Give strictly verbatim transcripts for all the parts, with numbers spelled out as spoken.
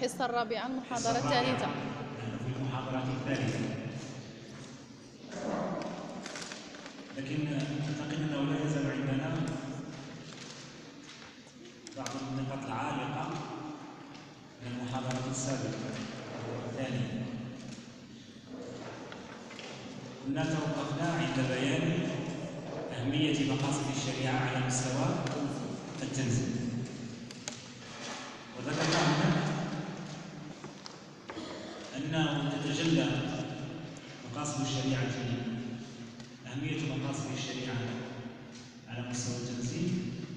الحصة الرابعة المحاضرة الثالثة. في المحاضرة الثالثة، لكن أعتقد أنه لا يزال عندنا بعض النقاط العالقة من المحاضرة السابقة الثانية. كنا توقفنا عند بيان أهمية مقاصد الشريعة على مستوى التنزيل، وذكرنا هنا أنه تتجلى مقاصد الشريعة أهمية مقاصد الشريعة على مستوى التنزيل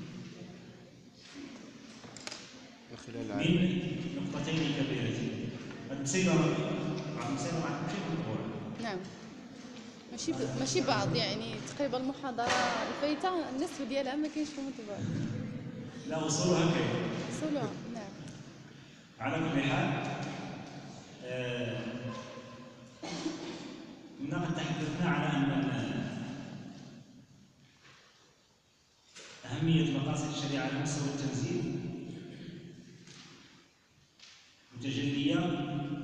من نقطتين كبيرتين. المسيرة بعض المسيرة مع شيء مطبوع. نعم، ماشي ب... ماشي بعض، يعني تقريبا المحاضرة الفايتة النصف ديالها ما كاينش في المطبوع. لا، أصولها كاين. أصولها نعم. على كل حال، آه... كنا قد تحدثنا على أن أهمية مقاصد الشريعة على مستوى التنزيل متجلية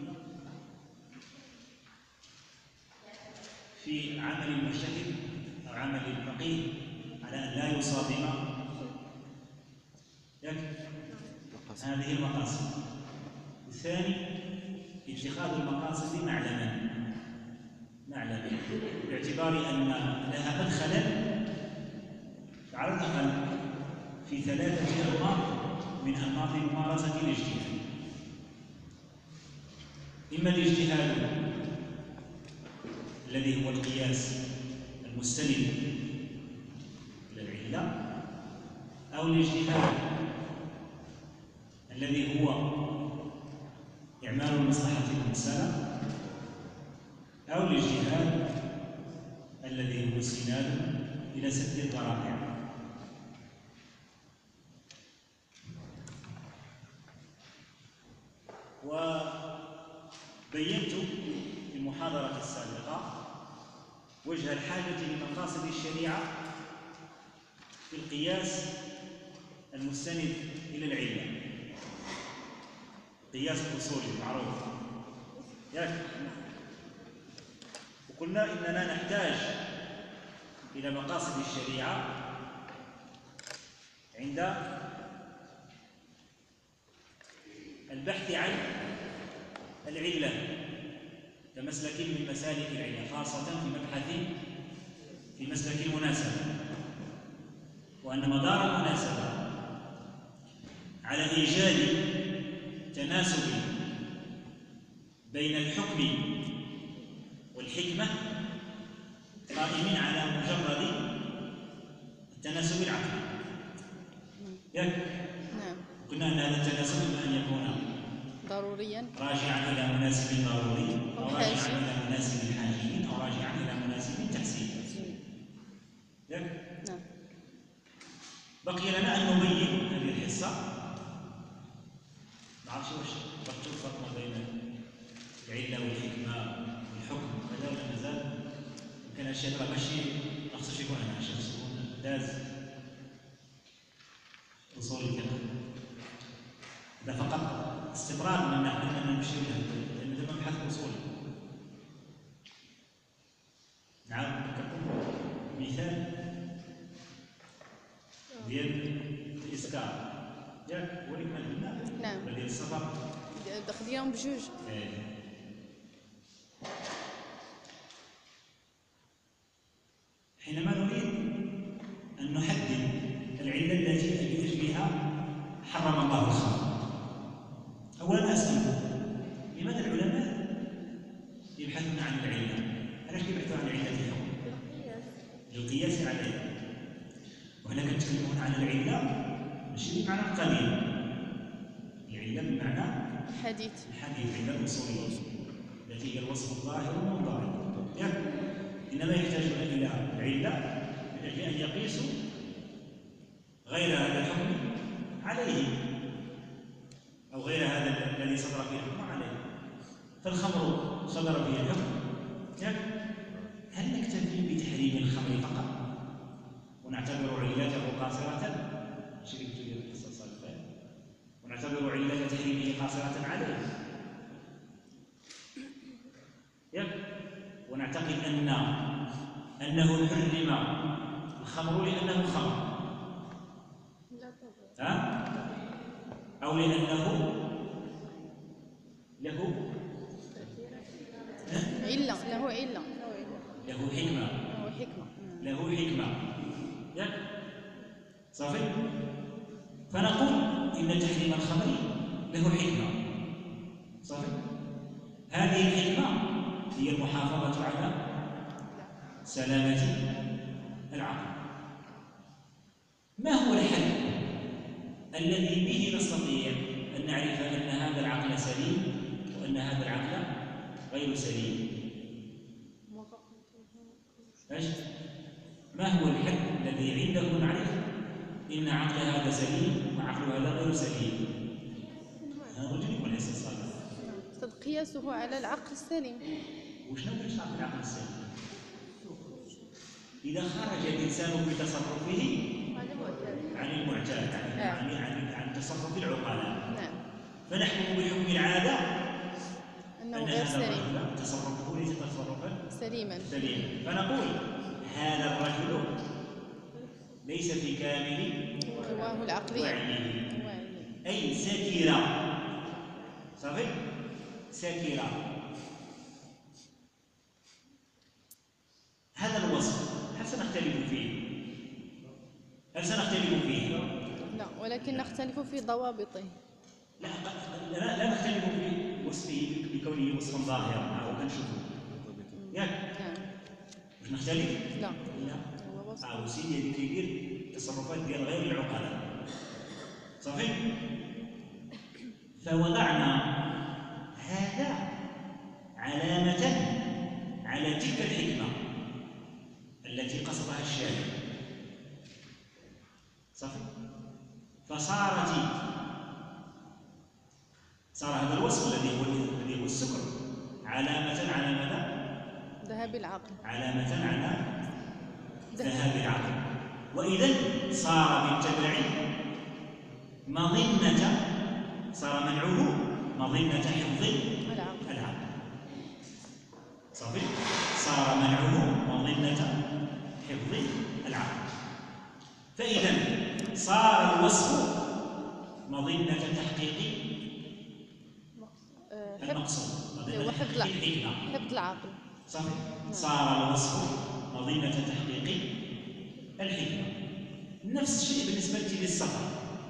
في عمل المجتهد أو عمل الفقيه على أن لا يصادم هذه المقاصد. الثاني اتخاذ المقاصد معلما معلما باعتبار أن لها مدخلا على الأقل في ثلاثة أنماط من أنماط ممارسة الاجتهاد. إما الاجتهاد الذي هو القياس المستند إلى العلة، أو الاجتهاد الذي هو إعمال المصلحة المرسلة، أو الاجتهاد الذي هو استناد إلى سد الذرائع. وبينت في المحاضرة السابقة وجه الحاجة لمقاصد الشريعة في القياس المستند إلى العلة، قياس الأصولي المعروف ياك. وقلنا إننا نحتاج إلى مقاصد الشريعة عند البحث عن العلة كمسلك من مسالك العلة، خاصة في مبحث في مسلك المناسبة، وأن مدار المناسبة على إيجاد تناسب بين الحكم والحكمة قائم على مجرد التناسب العقلي. نعم. قلنا أن هذا التناسب إما أن يكون ضروريا راجعا إلى مناسب ضروري، أو راجعا إلى مناسب حاجي، أو راجعا إلى مناسب تحسيني. نعم. بقي لنا أن نبين هذه الحصة، ما أعرفش واش ربط الفرق ما بين العلة والحكمة والحكم، هذا ولا مازال؟ يمكن هادشي راه ماشي ما خصوش يكون هنا، خصو يكون داز أصول الفقه. هذا فقط استطراد من نحن أننا نمشي له، لأن هذا مبحث أصولي. نعم، نذكركم مثال ديال الإسكار ياك، هو اللي كنا قلنا. نعم. ولا ديال السفر خديهم بجوج. إيه. حينما نريد أن نحدد العلة التي لأجلها حرم الله الخمر، أولا أسأل لماذا العلماء يبحثون عن العلة؟ علاش يبحثون عن علة الحكم؟ للقياس عليها. وهنا كنتكلمون عن العلة ماشي بمعنى القديم، العلة بمعنى الحديث الحديث، العلة الأصولية التي هي الوصف الظاهر والمنضبط. إنما يحتاجون إلى علة من أجل أن يقيسوا غير هذا الحكم عليه، أو غير هذا الذي صدر فيه الحكم عليه. فالخمر صدر فيه الحكم، هل نكتفي بتحريم الخمر فقط ونعتبر علته قاصرة؟ شركت في القصة السابقة، ونعتبر علة تحريمه قاصرة عليه. ونعتقد أن أنه حرم الخمر لأنه خمر، ها؟ أو لأنه له علة، له علة، له حكمة، له حكمة، له حكمة. ياك صافي؟ فنقول إن تحريم الخمر له حكمة. صافي؟ هذه الحكمة هي المحافظة على سلامة العقل. ما هو الحل الذي به نستطيع أن نعرف أن هذا العقل سليم وأن هذا العقل غير سليم؟ ايش؟ ما هو الحل الذي عندكم نعرف إن عقل هذا سليم وعقل هذا غير سليم؟ هذا رجل وليس صالح. أستاذ قياسه على العقل السليم. وشنو كيشرح العقل السليم؟ إذا خرج الإنسان بتصرفه عن المعتاد، عن عن عن تصرف العقلاء، نعم، فنحكم بحكم العادة أنه أن غير هذا سليم، الرجل تصرفه ليس تصرفا سليما سليما، فنقول هذا الرجل ليس في كامل قواه العقلية، وعيه، وعيه. أي سكر. صافي؟ سكر. هذا الوصف هل سنختلف فيه؟ هل سنختلف فيه؟ لا، ولكن نختلف في ضوابطه. لا لا, لا نختلف في وصفه بكونه وصفا ظاهرا أو كنشوفه. ياك؟ نعم. واش نختلف؟ لا، لا. هو وصف. اه وسيدي هذيك كيدير تصرفات ديال غير العقلاء. صافي؟ فوضعنا هذا علامة على تلك الحكمة التي قصدها الشارع. صافي؟ فصارت صار هذا الوصف الذي هو الذي هو السكر علامة على ماذا؟ ذهاب العقل. علامة على ذهاب العقل. وإذا صار بالتبع مظنة، صار منعه مظنة حفظ العقل. العقل. صافي؟ صار منعه مظنة حفظ العقل. فإذا صار الوصف مظنة تحقيق المقصود، مظنة وحفظ تحقيق الحكمة. حفظ العقل. صافي؟ صار الوصف مظنة تحقيق الحكمة. نفس الشيء بالنسبة للسفر.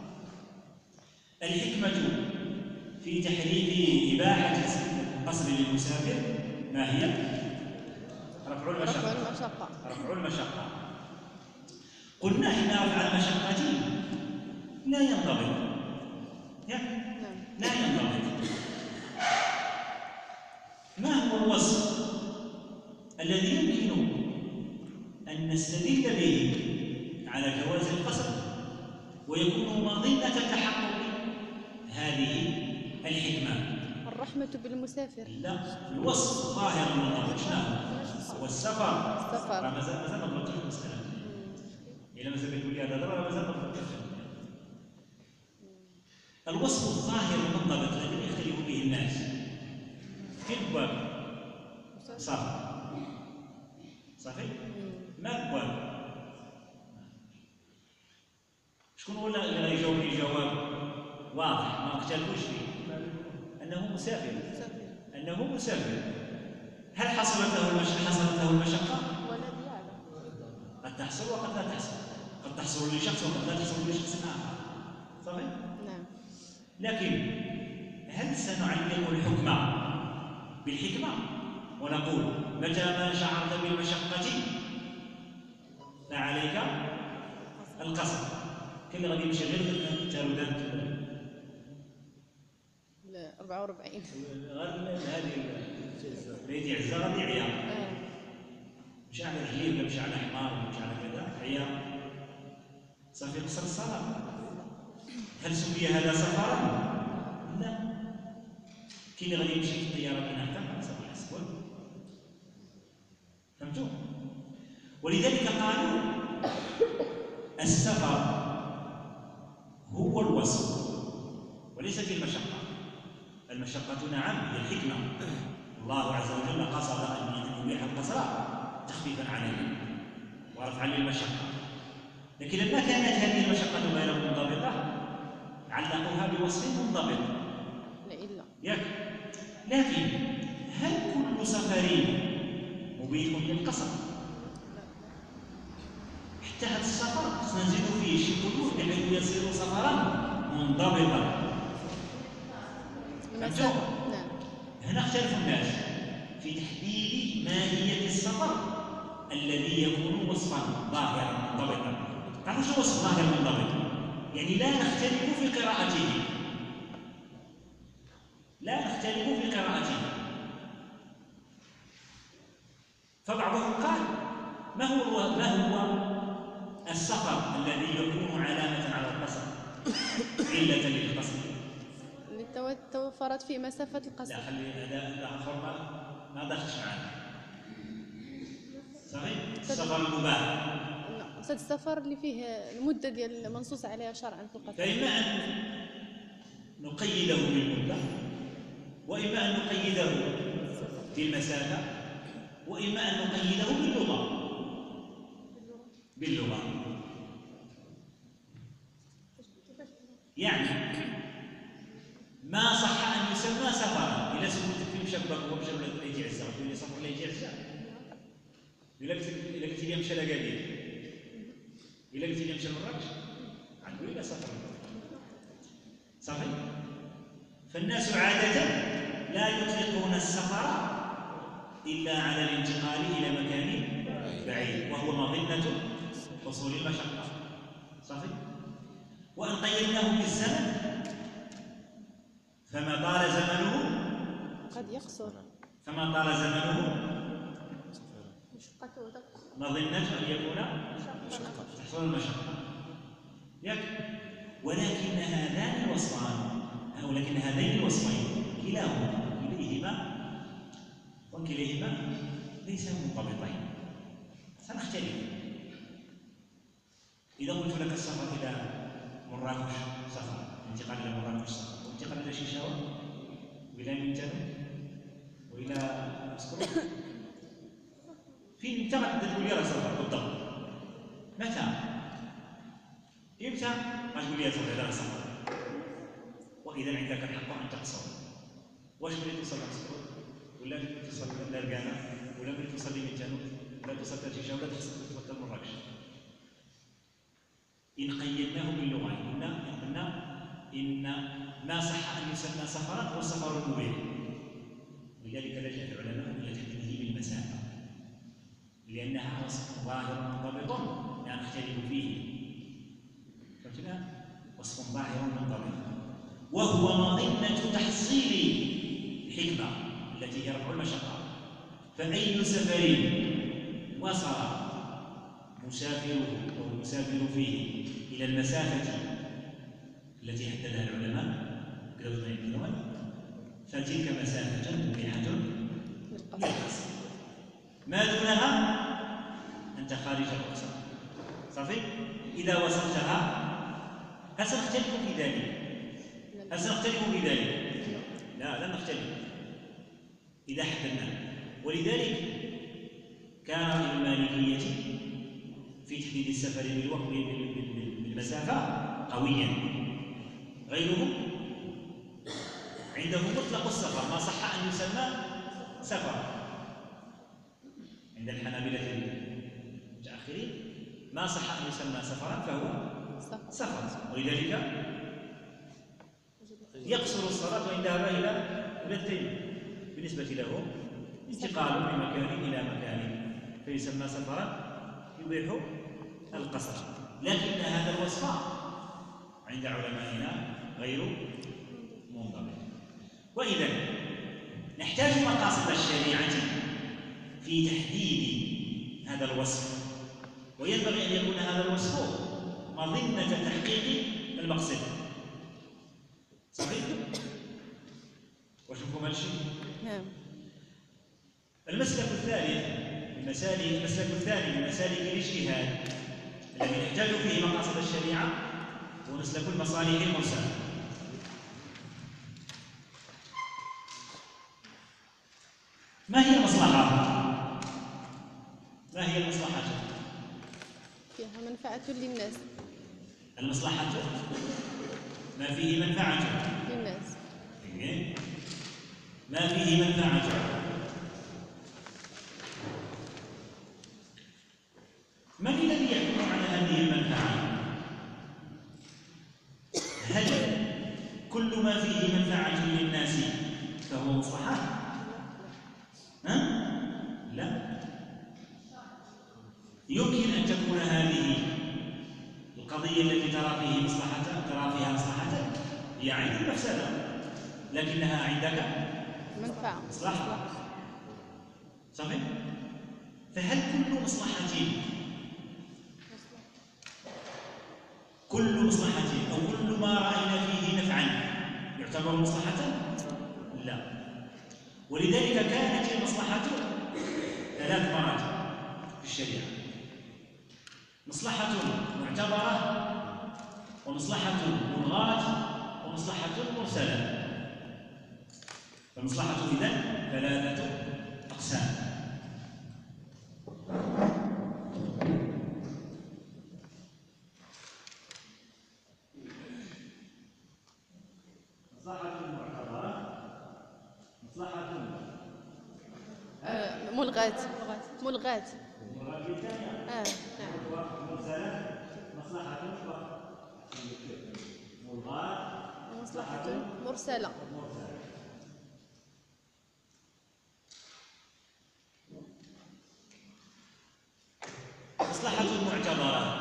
الحكمة في تحريم إباحة القصر للمسافر ما هي؟ رفع المشقة. رفع المشقة. رفع المشقة. قلنا إن رفع المشقة لا ينضبط. نعم. لا ينضبط. ما هو الوصف الذي يمكن أن نستدل به على جواز القصر ويكون مظنة تحقق هذه الحكمة؟ الرحمة بالمسافر. لا، الوصف ظاهر المنضبط. شنو هو؟ السفر. السفر. مازال مازال ما ضبطتش المسألة. إلا مازال تقول لي هذا ضرر مازال ما ضبطتش. الوصف الظاهر المنضبط الذي يختلف به الناس في الباب صافي. صافي؟ ما الباب؟ شكون هو اللي غيجاوبني جواب واضح ما نختلفوش فيه؟ أنه مسافر. أنه مسافر. هل حصلته المشقة؟ حصلته المشقة؟ والذي يعلم. قد تحصل وقد لا تحصل. قد تحصل لشخص وقد لا تحصل لشخص آخر. صافي؟ نعم. لكن هل سنعلق الحكم بالحكمة ونقول متى ما شعرت بالمشقة فعليك القصر؟ كاين اللي غادي يمشي غير تارودات أربعة وأربعين غير هذه بيتي عزة غادي يعيا، مشى على رجليه ولا مشى على حمار ولا مشى على كذا عيا صافي قصر الصلاة. هل سمي هذا سفرا؟ لا. كاين اللي غادي يمشي في الطيارة من هكذا صافي يحسبوا. فهمتوا؟ ولذلك قالوا السفر هو الوصف وليست المشقة. المشقة نعم هي الحكمة، الله عز وجل قصد أن يبيح القصر تخفيفا علينا ورفعا للمشقة، لكن لما كانت هذه المشقة غير منضبطة علقوها بوصف منضبط. لإلا ياك، لكن هل كل سفر مبيح للقصر؟ حتى هذا السفر خصنا نزيدوا فيه شي قيود بحيث يصير سفرا منضبطا. المسافة. نعم. هنا اختلف الناس في تحديد ماهية السفر الذي يكون وصفا ظاهرا منضبطا. تعرفوا شو وصف ظاهر منضبط؟ يعني لا نختلف في قراءته، لا نختلف في قراءته. فبعضهم قال ما هو ما هو السفر الذي يكون علامة على القصر علة للقصر؟ اللي توفرت فيه مسافة القصر. لا خلي هذا آخر ما ما دخلش معنا. صحيح؟ السفر المباح. لا، أستاذ السفر اللي فيه المدة ديال المنصوص عليها شرعا في القصر. فإما أن نقيده بالمدة، وإما أن نقيده بالمسافة، وإما أن نقيده باللغة. باللغة يعني ما صح أن يسمى سفرا. إذا سميت في مشبك ومشى ولا يجي عزة وتقول لي سفر لا يجي عزة، إلا قلت إلا قلت لي مشى لأكادير، إلا قلت لي مشى لمراكش عنده إلا سفر. صحيح؟ فالناس عادة لا يطلقون السفر إلا على الانتقال إلى مكان بعيد وهو مظنة حصول المشقة. صحيح؟ وإن قيدناه بالزمن فما طال زمنه قد يقصر، فما طال زمنه مشقته مظنة أن يكون تحصل المشقة. يك. ولكن هذان الوصفان أو لكن هذين الوصفين كلاهما كليهما وكليهما ليس منضبطين، سنختلف. إذا قلت لك السفر إلى مراكش سفر، انتقال إلى مراكش سفر، وانتقال إلى شيشاوة وإلى منتنو وإلى مسكرو، في متى تقول لي راه سفر بالضبط؟ متى؟ إمتى؟ ما تقول لي سفر هذا سفر، وإذا عندك الحق أن تقصر. واش بغيت توصل لمسكرو ولا بغيت توصل لركانة ولا بغيت توصل لمنتنو ولا توصل لشيشاوة ولا توصل لمراكش؟ إن قيدناه باللغة قلنا قلنا إن ما صح أن يسمى سفرا هو السفر المبيح، ولذلك لجأ العلماء إلى تحديده بالمسافة لأنها وصف ظاهر منضبط لا نختلف فيه. فهمتنا؟ وصف ظاهر منضبط وهو مظنة تحصيل الحكمة التي هي رفع المشقة. فأي سفر وصل مسافره أو المسافر فيه إلى المسافة التي حددها العلماء فتلك مسافة مبيحة للقصر، ما دونها أنت خارج القصر. صافي؟ إذا وصلتها هل سنختلف في ذلك؟ هل سنختلف في ذلك؟ لا، لن نختلف إذا حددنا. ولذلك كان المالكية في تحديد السفر بالوقت بالمسافة قويا، غيرهم عندهم مطلق السفر ما صح أن يسمى سفر. عند الحنابلة المتأخرين ما صح أن يسمى سفرا فهو سفر، ولذلك يقصر الصلاة وإن ذهب إلى بلدتين بالنسبة له انتقال من مكان إلى مكان فيسمى سفرا يبيح القصر. لكن هذا الوصف عند علمائنا غير منضبط. وإذا نحتاج مقاصد الشريعة في تحديد هذا الوصف، وينبغي أن يكون هذا الوصف مظنة تحقيق المقصد. صحيح؟ وشوفوا هذا الشيء؟ نعم. المسلك الثالث من مسالك المسلك الثاني من مسالك الاجتهاد الذي يحتاج فيه مقاصد الشريعة هو مسلك المصالح المرسلة. منفعة للناس. المصلحة ما فيه منفعة للناس. إيه؟ ما فيه منفعة. من الذي يحكم على هذه المنفعة؟ هل كل ما فيه منفعة للناس فهو مصلحة؟ ها؟ لا. يمكن أن تكون هذه القضية التي ترى فيه مصلحة ترى فيها مصلحة هي عين المفسدة، لكنها عندك منفعة. مصلحة. صحيح؟ فهل كل مصلحة كل مصلحة أو كل ما رأينا فيه نفعا يعتبر مصلحة؟ لا. ولذلك كانت المصلحة ثلاث مراتب في الشريعة: مصلحة معتبرة، ومصلحة ملغاة، ومصلحة مرسلة. فالمصلحة إذن ثلاثة أقسام. مصلحة معتبرة، مصلحة آه، ملغاة. ملغاة. آه. نعم. مرسلة، مصلحة ملغاة، مصلحة مرسلة. مصلحة معتبرة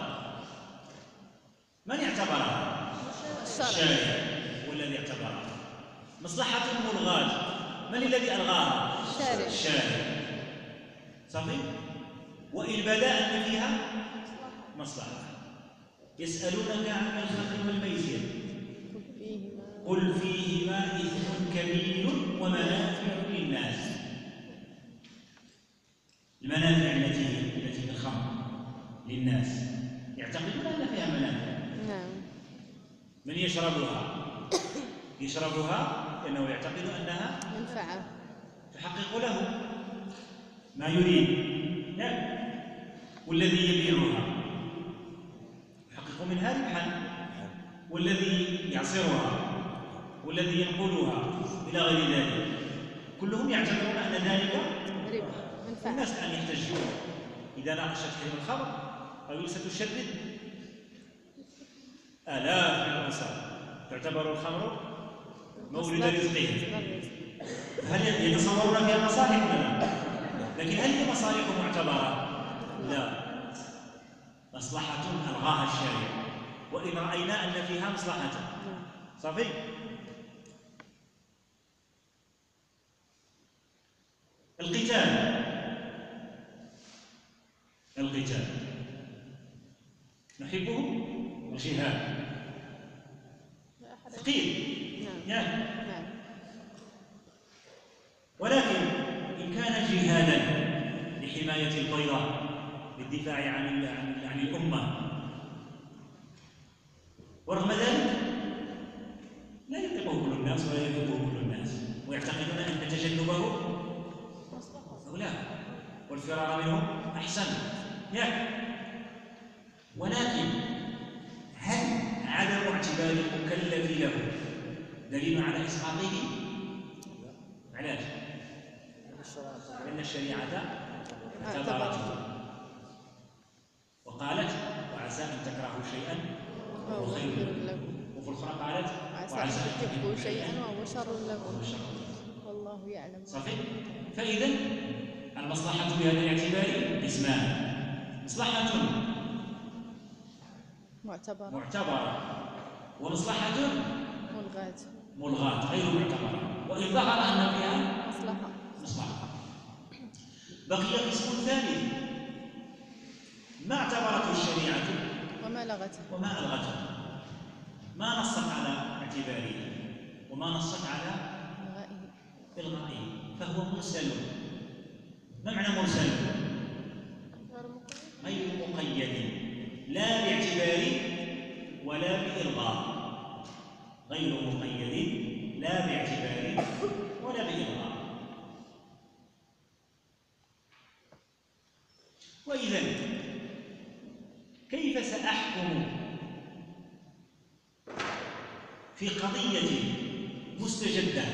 من اعتبرها؟ الشارع هو الذي اعتبرها. مصلحة ملغاة من الذي ألغاها؟ الشارع. الشارع. صحيح؟ وإن بدا أن فيها مصلحة. يسألونك عن الخمر والميسر قل فيهما إثم كبير ومنافع للناس. المنافع التي التي في الخمر للناس يعتقدون أن فيها منافع. نعم. من يشربها؟ يشربها لأنه يعتقد أنها منفعة تحقق له ما يريد. نعم. والذي يبيعها يحقق منها ربحا، والذي يعصرها، والذي ينقلها إلى غير ذلك، كلهم يعتبرون أن ذلك ربح منفعة. الناس أن يحتجون إذا ناقشت كلمة الخمر أو ستشرد آلاف من الأنصار. تعتبر الخمر مورد رزقهم. هل يتصورون فيها مصالح ولا لا؟ لكن هل هي مصالح معتبرة؟ لا. مصلحة ألغاها الشارع، وإن رأينا أن فيها مصلحة. صافي؟ القتال القتال نحبه الجهاد ثقيل. نعم. نعم. ولكن إن كان جهادا لحماية البيضة للدفاع عن عن عن الأمة، ورغم ذلك لا يطيقه كل الناس ولا يحبه كل الناس، ويعتقدون أن تجنبه أولى والفرار منه أحسن. يعني ولكن هل عدم اعتبار المكلف له دليل على إسقاطه؟ علاش؟ لأن الشريعة اعتبرته وقالت وعسى أن تكرهوا شيئا وهو خير لكم، وفي الأخرى قالت وعسى أن تحبوا شيئا وهو شر لكم والله يعلم. صحيح؟ فإذا المصلحة بهذا الاعتبار قسمان: مصلحة معتبرة معتبرة، ومصلحة ملغاة ملغاة غير معتبرة، وإن ظهر أن فيها مصلحة مصلحة. بقي قسم ثالث: ما اعتبرته الشريعة وما لغته وما ألغته، ما نصت على اعتباره وما نصت على إلغائه، فهو مرسل. ما معنى مرسل؟ غير مقيد، لا باعتبار ولا بإلغاء. غير مقيد لا باعتبار ولا بإلغاء. وإذا كيف أحكم في قضية مستجدة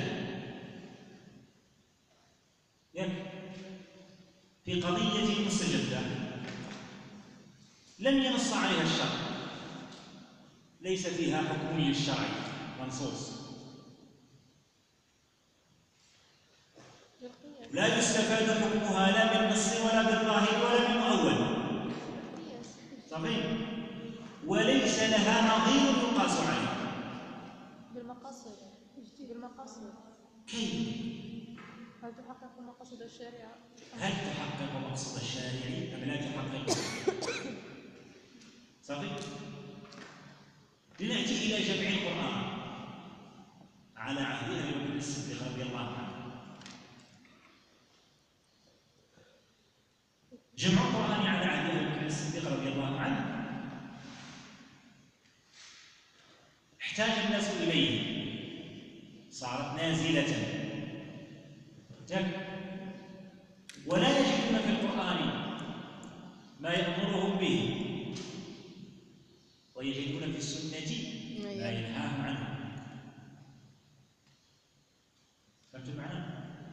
في قضية مستجدة لم ينص عليها الشرع، ليس فيها حكم للشرع منصوص، لا يستفاد حكمها لا بالنص ولا بالظاهر ولا بالمؤول، صحيح، وليس لها نظير يقاس عليه. بالمقاصد بالمقاصد كيف؟ هل تحقق مقاصد الشريعة؟ هل تحقق مقصد الشارع أم لا تحقق؟ صحيح. لنأتي إلى جمع القرآن على عهد أبي بكر الصديق رضي الله عنه. جمع القرآن على عهد أبي بكر الصديق رضي الله عنه احتاج الناس إليه، صارت نازلة ولا يجدون في القرآن ما يأمرهم به، ويجدون في السنة ما ينهاهم عنه. فهمتم معنا؟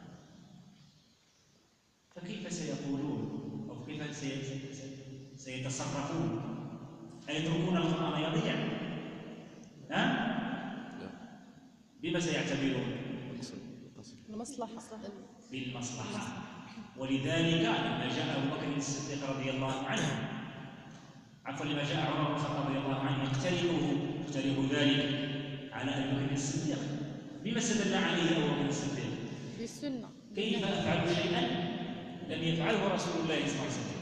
فكيف سيقولون أو كيف سيتصرفون؟ أيتركون القرآن يضيع؟ ها؟ بما سيعتبرون؟ المصلحة بالمصلحة. ولذلك لما جاء أبو بكر الصديق رضي الله عنه عفوا لما جاء عمر بن الخطاب رضي الله عنه يقترحه يقترح ذلك على أبي بكر الصديق، بما استدل عليه أبو بكر الصديق؟ بالسنة. كيف أفعل شيئا لم يفعله رسول الله صلى الله عليه وسلم،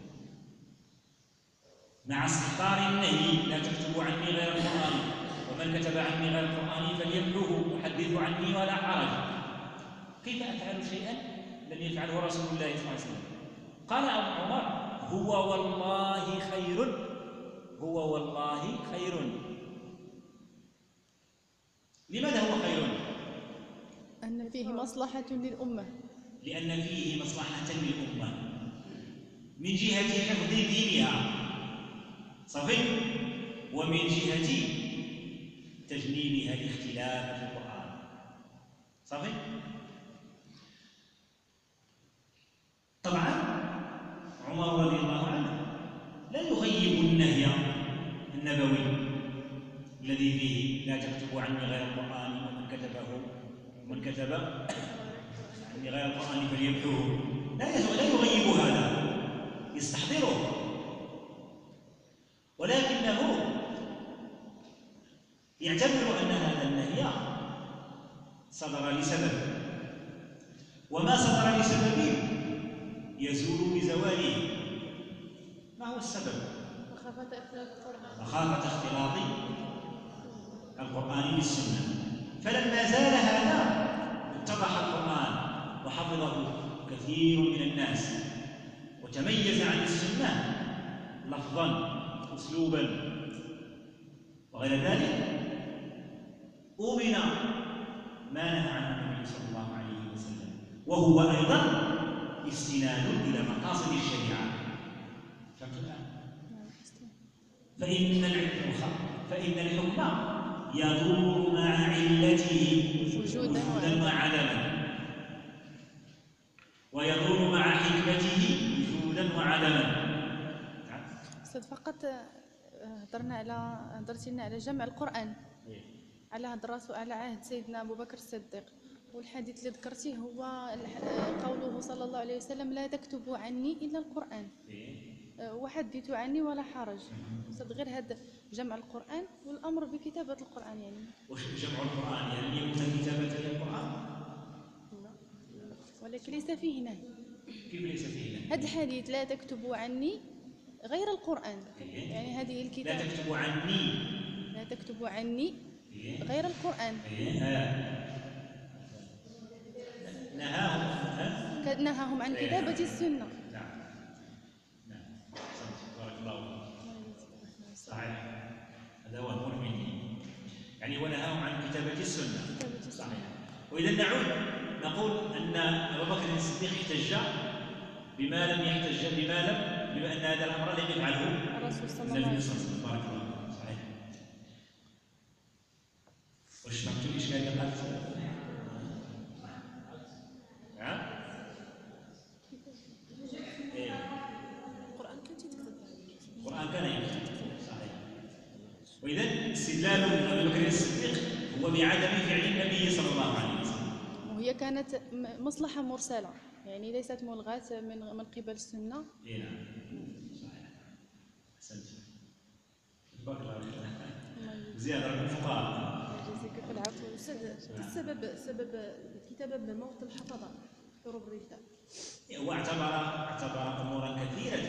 مع استحضار النهي لا تكتبوا عني غير القرآن ومن كتب عني غير القرآن فليمحوه وحدثوا عني ولا حرج. كيف أفعل شيئا لم يفعله رسول الله صلى الله عليه وسلم؟ قال أبو عمر: هو والله خير، هو والله خير. لماذا هو خير؟ أن فيه مصلحة للأمة. لأن فيه مصلحة للأمة من جهة حفظ دينها، صحيح، ومن جهة تجنيبها الاختلاف في القرآن، صحيح. طبعا عمر رضي الله عنه لا يغيب النهي النبوي الذي فيه لا تكتبوا عني غير القرآن ومن كتبه ومن كتب عني غير القرآن فليمحوه، لا يغيب هذا، يستحضره، ولكنه يعتبر أن هذا النهي صدر لسبب، وما صدر لسبب يزول بزواله. ما هو السبب؟ مخافة اختلاط القرآن مخافة اختلاط القرآن بالسنة. فلما زال هذا اتضح القرآن وحفظه كثير من الناس وتميز عن السنة لفظا أسلوبا وغير ذلك، أؤمن ما نهى عنه النبي صلى الله عليه وسلم، وهو أيضا استناد إلى مقاصد الشريعة. فهمت الآن؟ فإن الحكم فإن الحكم يدور مع علته وجودا وعدما، ويدور مع حكمته وجودا وعدما. أستاذ فقط هضرنا على هضرتي لنا على جمع القرآن على هضرته على عهد سيدنا أبو بكر الصديق، والحديث اللي ذكرتيه هو قوله صلى الله عليه وسلم: لا تكتبوا عني إلا القرآن وحدثوا عني ولا حرج. أستاذ غير هذا جمع القرآن والأمر بكتابة القرآن، يعني وش جمع القرآن؟ يعني يكون كتابة القرآن؟ ولكن ليس فيه نهي. كيف ليس فيه نهي؟ هذا الحديث لا تكتبوا عني غير القرآن، يعني هذه الكتابة. لا تكتبوا عني لا تكتبوا عني غير القرآن. نهاهم نهاهم عن كتابة السنة. نعم نعم بارك الله فيك، صحيح، هذا هو المهم مني، يعني ونهاهم عن كتابة السنة، صحيح. وإذا نعود نقول أن أبا بكر الصديق احتج بما لم يحتج بما لم بما أن هذا الأمر لم يفعله الرسول صلى الله عليه النبي وسلم. صلى الله عليه وسلم. بارك الله فيك. صحيح. واش فهمتوا الاشكال اللي قالت؟ نعم؟ ايه القرآن كان تيتكتب. القرآن كان يكتب. صحيح. وإذا استدلال أبي بكر الصديق هو بعدم فعل النبي صلى الله عليه وسلم. وهي كانت م- مصلحة مرسلة، يعني ليست ملغاة من من قبل السنة. اي نعم. صحيح. أحسنت. بارك الله فيك. زيادة رقم الفقهاء. يجزيك العفو. أستاذ السبب سبب الكتابة بموت الحفظة حروب الردة. هو اعتبر اعتبر امورا كثيره،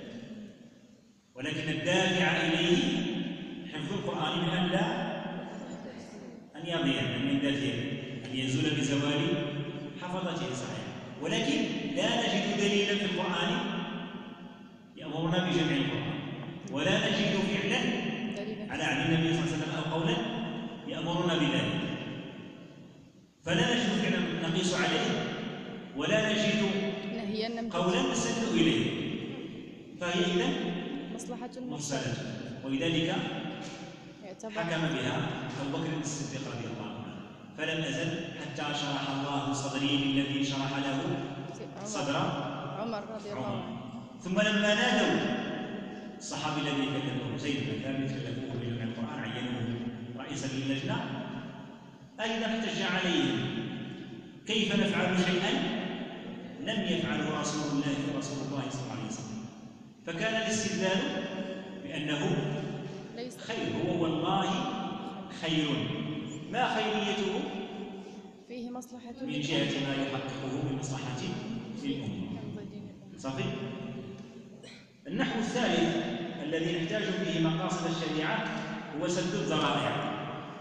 ولكن الدافع اليه حفظ القران من ان لا ان يضيع، ان يندثر، ان يزول بزوال حفظته. صحيح. ولكن لا نجد دليلا في القران يامرنا بجمع القران، ولا نجد فعلا على عهد النبي صلى الله عليه وسلم او قولا يامرنا بذلك، فلا نجد فعلا نقيس عليه، ولا نجد نهيا نمتثل. قولا نستند اليه، فهي اذا مصلحة مرسله، ولذلك يعتبر حكم بها ابو بكر الصديق رضي الله عنه، فلم ازل حتى شرح الله صدري للذي شرح له صدر عمر رضي الله عمر. عنه. ثم لما نادوا الصحابي الذي كلفه زيد بن ثابت كلفوه بجمع القران، عينوه رئيسا للجنه، ايضا احتج عليهم كيف نفعل شيئا لم يفعله رسول الله رسول الله صلى الله عليه وسلم، فكان الاستدلال بانه ليس خير، هو والله خير، ما خيريته فيه مصلحة من جهه ما يحققه من مصلحه للامه. حفظ دين الأمة. صافي. النحو الثالث الذي نحتاج فيه مقاصد الشريعه هو سد الذرائع.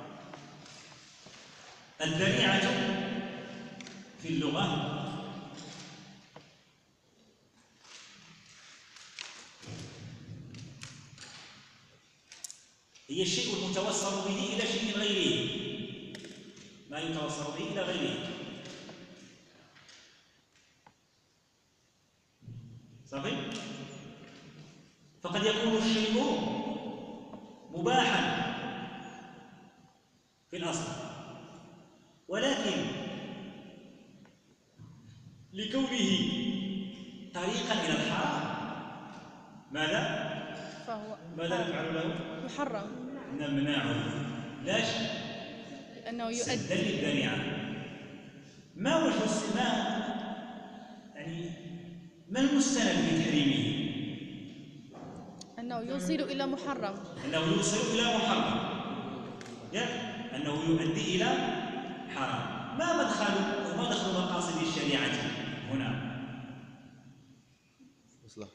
الذريعه في اللغه هي الشيء المتوصل به إلى شيء غيره، ما يتوصل به إلى غيره. صحيح؟ فقد يكون الشيء مباحا في الأصل، ولكن لكونه طريقا إلى الحرام ماذا؟ فهو ماذا نفعل له؟ محرم نمنعه. ليش؟ لأنه سدا يؤدي للذريعة. ما وجه السماء؟ يعني ما المستند في تحريمه؟ أنه يوصل إلى محرم. أنه يوصل إلى محرم، ياك؟ أنه يؤدي إلى حرام. ما مدخل وما دخل مقاصد الشريعة هنا؟ مصلحة.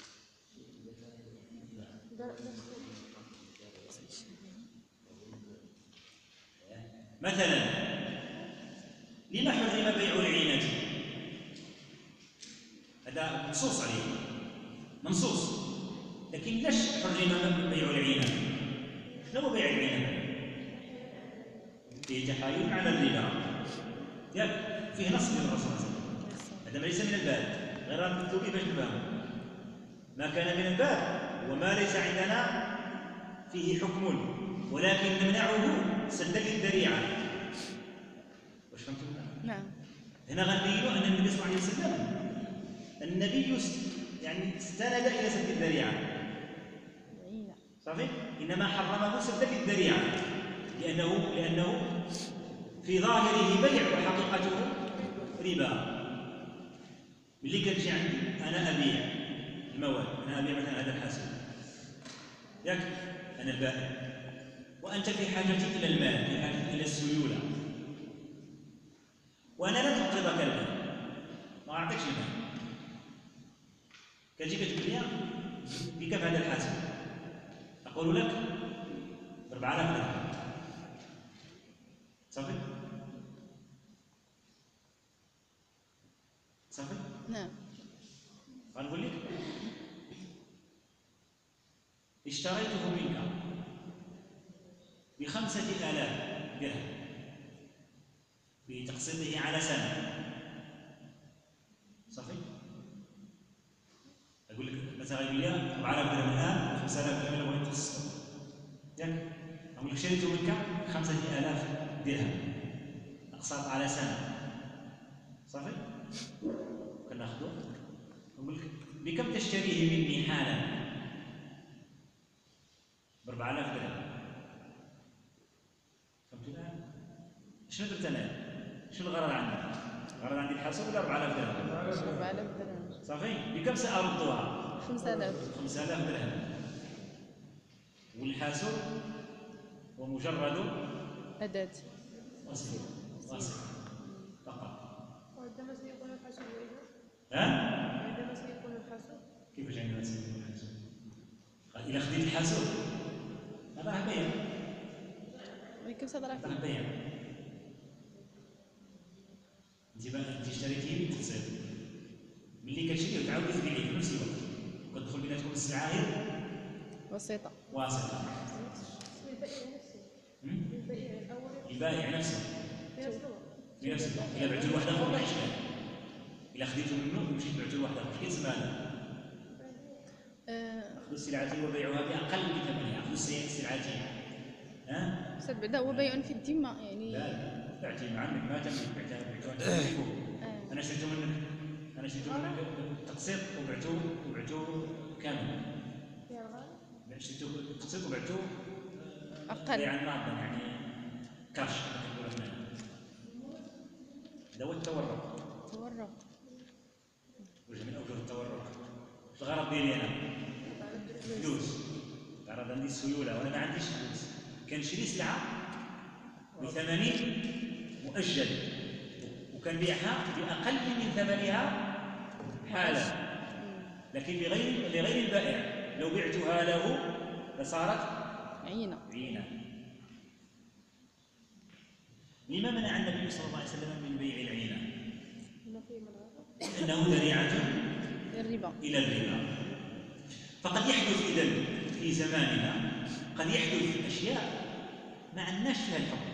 مثلا لما حرم بيع العينة؟ هذا منصوص عليه، منصوص، لكن ليش حرم بيع العينة؟ شنو بيع العينة؟ فيه تحايل على الربا، ياك؟ فيه نص من الرسول صلى الله عليه وسلم، هذا ليس من الباب، غير المكتوب باش نفهمه. ما كان من الباب وما ليس عندنا فيه حكم، ولكن نمنعه سدا للذريعة. واش فهمتوا؟ نعم. هنا غنبينوا ان النبي صلى الله عليه وسلم النبي يعني استند الى سد الذريعة، عينة. صافي؟ انما حرمه سدا للذريعة لانه لانه في ظاهره بيع وحقيقته ربا. ملي كتجي عندي انا ابيع المواد، انا ابيع مثلا هذا الحاسب، ياك؟ انا البائع، وانت في حاجه الى المال، في حاجه الى السيوله، وانا لن اقرضك المال، ما اعطيكش المال، كتجي كتقول لي بكم هذا الحاسب؟ اقول لك ب أربعة آلاف درهم، صافي؟ صافي؟ نعم. غنقول لك اشتريته منك بخمسة آلاف درهم بتقسيطه على سنة، صافي؟ أقول لك مثلا يقول لي أربعة آلاف درهم الآن خمسة آلاف درهم لو بغيت تسوق ياك نقول لك شريته منك خمسة آلاف درهم اقساط على سنه صافي كناخذو نقول لك بكم تشتريه مني حالا ب أربعة آلاف درهم فهمتوا الان شنو درت انا شنو الغرض عندي الغرض عندي الحاسوب ولا أربعة آلاف درهم أربعة آلاف درهم صافي بكم ساردها خمسة آلاف خمسة آلاف درهم والحاسوب هو مجرد أداة وسيله وسيله فقط وعندما سيكون الحاسوب أيضا ها عندما سيكون الحاسوب كيفاش عندنا سيكون الحاسوب الا خديت الحاسوب هذا راه بيع كم صدر هذا راه بيع انت بقى انت اشتريتيه بالتقسيط ملي كتشري وتعاود تبيعيه في نفس الوقت وكتدخل بيناتكم السلعه غير وسيطة واسطه للبائع نفسه هم؟ للبائع الأول البائع نفسه في نفس الوقت في نفس الوقت الا بعتو لواحد اخر ما يشبه الا خديتو منه ومشيت بعتو لواحد اخر اش كيتسمى هذا؟ آه، اخذوا السلعه وبيعوها باقل من ثمنها اخذوا السلعه ها أستاذ بعدا هو بيع في الذمة يعني لا بعتي مع عمك ما تملك بعتها بعتها آه. انا شريته منك انا شريته منك تقسيط وبعتوه وبعتوه كامل يا الغالي شريته تقسيط وبعتوه أقل بيعا ناقدا يعني كاش كنقولوا حنا هذا هو التورق تورق وجه من اوجه التورق الغرض ديالي انا فلوس الغرض عندي السيوله وانا ما عنديش فلوس كنشري سلعه بثمن مؤجل وكنبيعها باقل من ثمنها حالا لكن لغير لغير البائع لو بعتها له لصارت عينة عينه لما منع النبي صلى الله عليه وسلم من بيع العينه؟ إنه في مناطق لانه ذريعه الربا الى الربا فقد يحدث اذا في زماننا قد يحدث اشياء ما عندناش فيها الحكم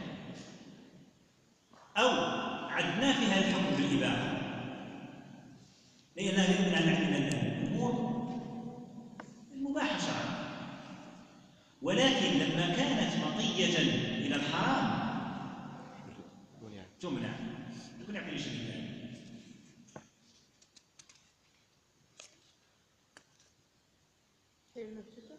او عدنا فيها الحكم بالاباحه لانها من عندنا الامور المباحه شرعا ولكن لما كانت مطيه الى الحرام تمنع تمنع من شيء ثاني شيء من الشتاء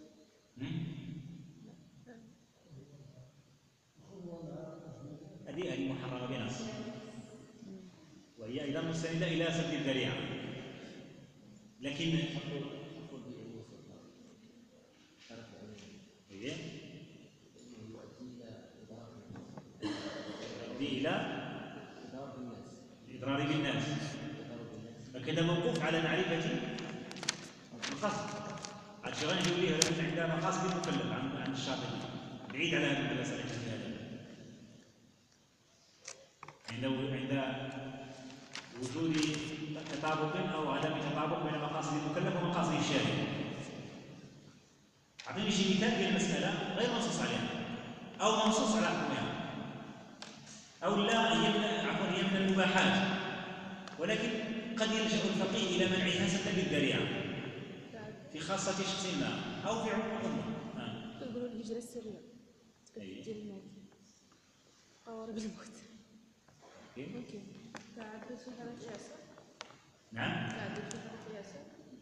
هذه هذه محرمه بنص وهي ايضا مستنده الى سد الذريعه لكن هي يؤدي الى الاضرار بالناس فكذا موقوف على معرفه القصد عاد شي غنجيو ليه عند مقاصد المكلف عن عن الشاطئ بعيد على هذه المساله هذا عند عند وجود تطابق او عدم تطابق بين مقاصد المكلف ومقاصد الشارع. اعطيني شي مثال ديال المساله غير منصوص عليها او منصوص على حكمها او لا هي من عفوا هي من المباحات ولكن قد يلجا الفقيه الى منعها سدا للذريعه في خاصه شخص ما او في عموم الامه. تقولوا الهجرة السرية أي. ديال الموت قوارب الموت ممكن تعدد في حالة ياسر نعم تعدد في حالة ياسر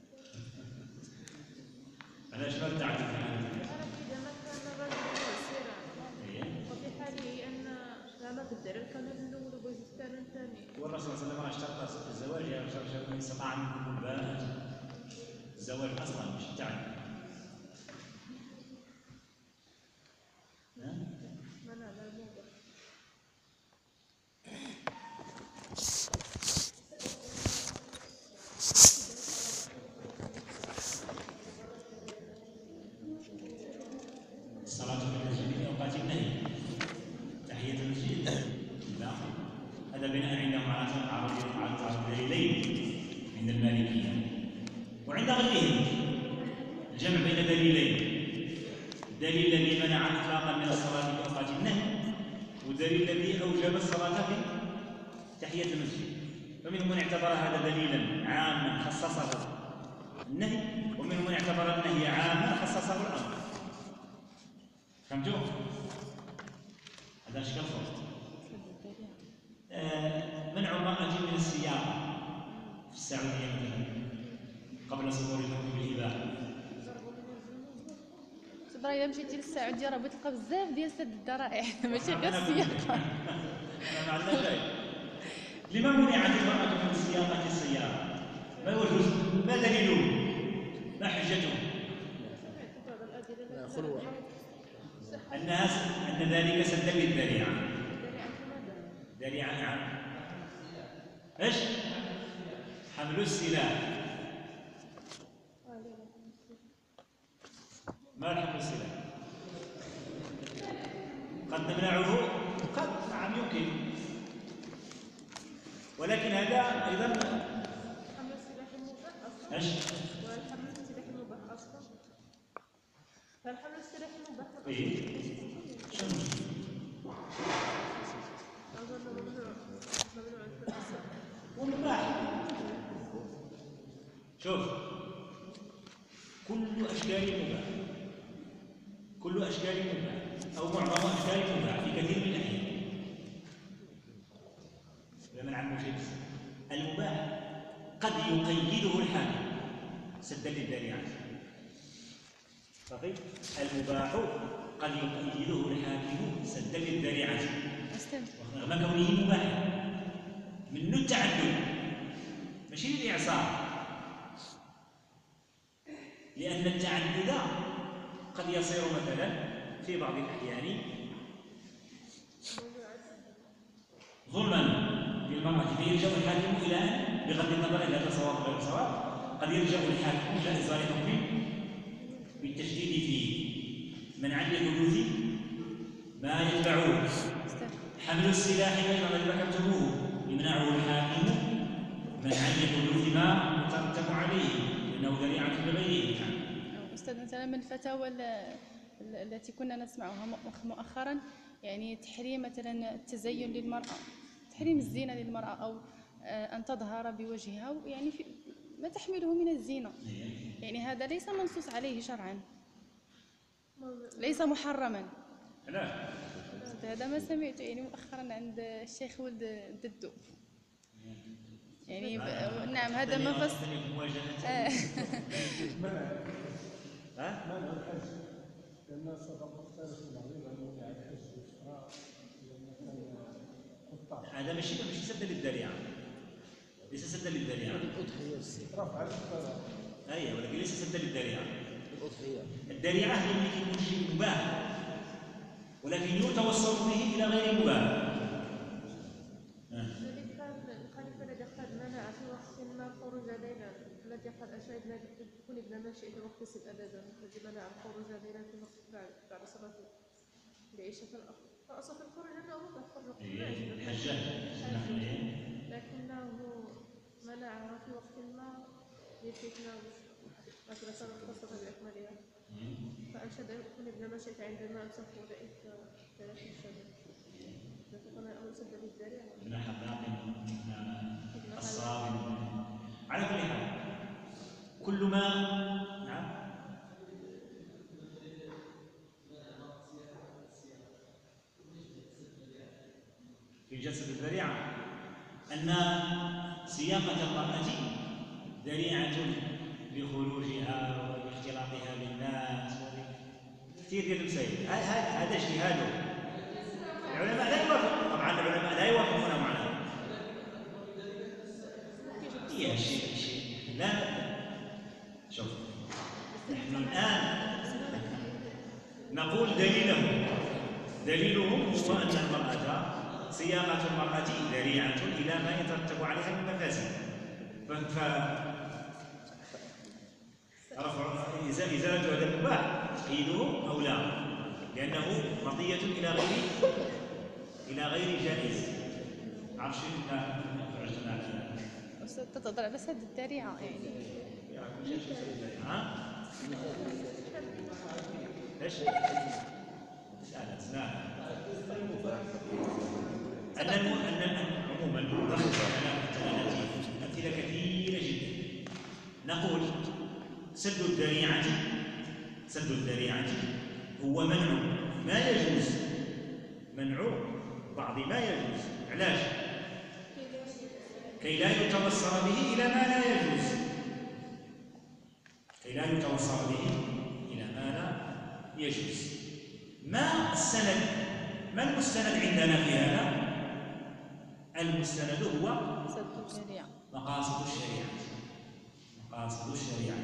علاش ما تعدد في هذا؟ أنا إذا ما كان الرجل يسيرا وفي حاله أن لا تقدر الكلام الأول وبغيت الثاني الثاني والرسول صلى الله عليه وسلم اشترط الزواج يا رجال من استطاع منكم الباءة الزواج اصلا مش التعدد. منع على الموضوع الصلاة في المسجد في اوقات النهي تحية المسجد لا هذا بناء عندهم على على دليلين عند المالكية وعند غيرهم الجمع بين دليلين الدليل الذي منع اطلاقا من الصلاة في اوقات النهي والدليل الذي اوجب الصلاة في تحية المسجد فمنهم من اعتبر هذا دليلا عاما خصصه النهي ومنهم من اعتبر النهي عاما خصصه الامر. فهمتوا؟ هذا اشكال صوت. آه منع المرأة من السياقة في السعودية مثلا قبل صدور الحكم بالإباحة. صبرا إلا مشيتي للسعودية راه بتلقى بزاف ديال سد الذرائع ماشي غير السياقة. ما عندنا شيء. لما منعت المرأة من سياقة السيارة؟ ما هو الجزء؟ ما دليله؟ ما حجته؟ أنها أن ذلك سد بالذريعة. ذريعة نعم. ايش؟ حمل السلاح. ما حمل السلاح؟ قد نمنعه قد نعم يمكن، ولكن هذا أيضا حمل السلاح مباح أصلا. ايش؟ والحمل السلاح مباح أصلا. فالحمل السلاح مباح أصلا. إيه؟ شنو؟ أظن ممنوع ممنوع في الأصل. ومباح. شوف، كل أشكال مباح، كل أشكال مباح أو معظم أشكال مباح في كثير من الأحيان. لمن عن مجلس المباح قد يقيده الحاكم سدا للذريعة. صحيح؟ المباح قد يقيده الحاكم سدا للذريعة رغم كونه مباحا. منه التعدد ماشي للإعصار، لأن التعدد قد يصير مثلا في بعض الأحيان ظلما للمرأة فيلجأ الحاكم إلى أن بغض النظر إلى هذا صواب غير صواب قد يلجأ الحاكم إلى إصدار حكم بالتشديد فيه منعا لحدوث ما يتبعه. حمل السلاح أيضا الذي ذكرتموه يمنعه الحاكم منعا لحدوث ما يترتب عليه لأنه ذريعة لغيره. أستاذ مثلا من الفتاوى التي كنا نسمعها مؤخرا يعني تحريم مثلا التزين للمرأة، تحريم الزينة للمرأة أو أن تظهر بوجهها يعني في ما تحمله من الزينة، يعني هذا ليس منصوص عليه شرعا، ليس محرما. لا هذا ما سمعته يعني مؤخرا عند الشيخ ولد الددو يعني ب... نعم هذا ما فصل ها؟ منع الحج لأن صدقة ثالث العظيم أنه يعني الحج والإسراء هذا ماشي ماشي سدا للذريعة، ليس سدا للذريعة. رفع الإسراء أيوه ولكن ليس سدا للذريعة. الأضحية الذريعة هي اللي يكون شيء مباح ولكن يتوصل به إلى غير مباح. الذي كان الخليفة الذي قد منع في وقت ما خروج ليلا، الذي قد أشار إلى كن ابن ما شئت واغتسل أبدا، الذي منع الخروج ليلا في وقت بعد بعد صلاة العشاء الأخر. فأصل الخروج أنه مباح خرج الحجاج لكنه منعها في وقت ما لفتنة مثل صلاة القصة بأكملها. فأنشد كن ابن ما شئت عندما أمسك أولئك ثلاث شهور. فأنا أول سد للذريعة. ابن حباب ابن الصاب. على كل حال كل ما نعم في جسد الذريعة أن سياقة المرأة ذريعة لخروجها واختلاطها بالناس كثير ديال المسائل. هذا اجتهاده. العلماء لا يوافقون، طبعا العلماء لا يوافقون معنا. هي شيء شيء لا شوف نحن الآن نقول دليلهم دليلهم هو أن المرأة صياغة المرأة ذريعة إلى ما يترتب عليها من مفاسد. ف رفع إزالة هذا المباح تقييده أو لا، لأنه مطية إلى غير إلى غير جائز. عرفت ما خرجنا على أستاذ تتضرع بس هذه الذريعة يعني ها؟ ايش؟ لا لا أن أن عموما أمثلة كثيرة جدا. نقول سد الذريعة سد الذريعة هو منع ما يجوز، منع بعض ما يجوز. علاش؟ كي لا يتوصل به إلى ما لا يجوز، كي لا يتوصل به إلى ما لا يجوز. ما السند؟ ما المستند عندنا في هذا؟ المستند هو سد الذريعة، مقاصد الشريعة، مقاصد الشريعة.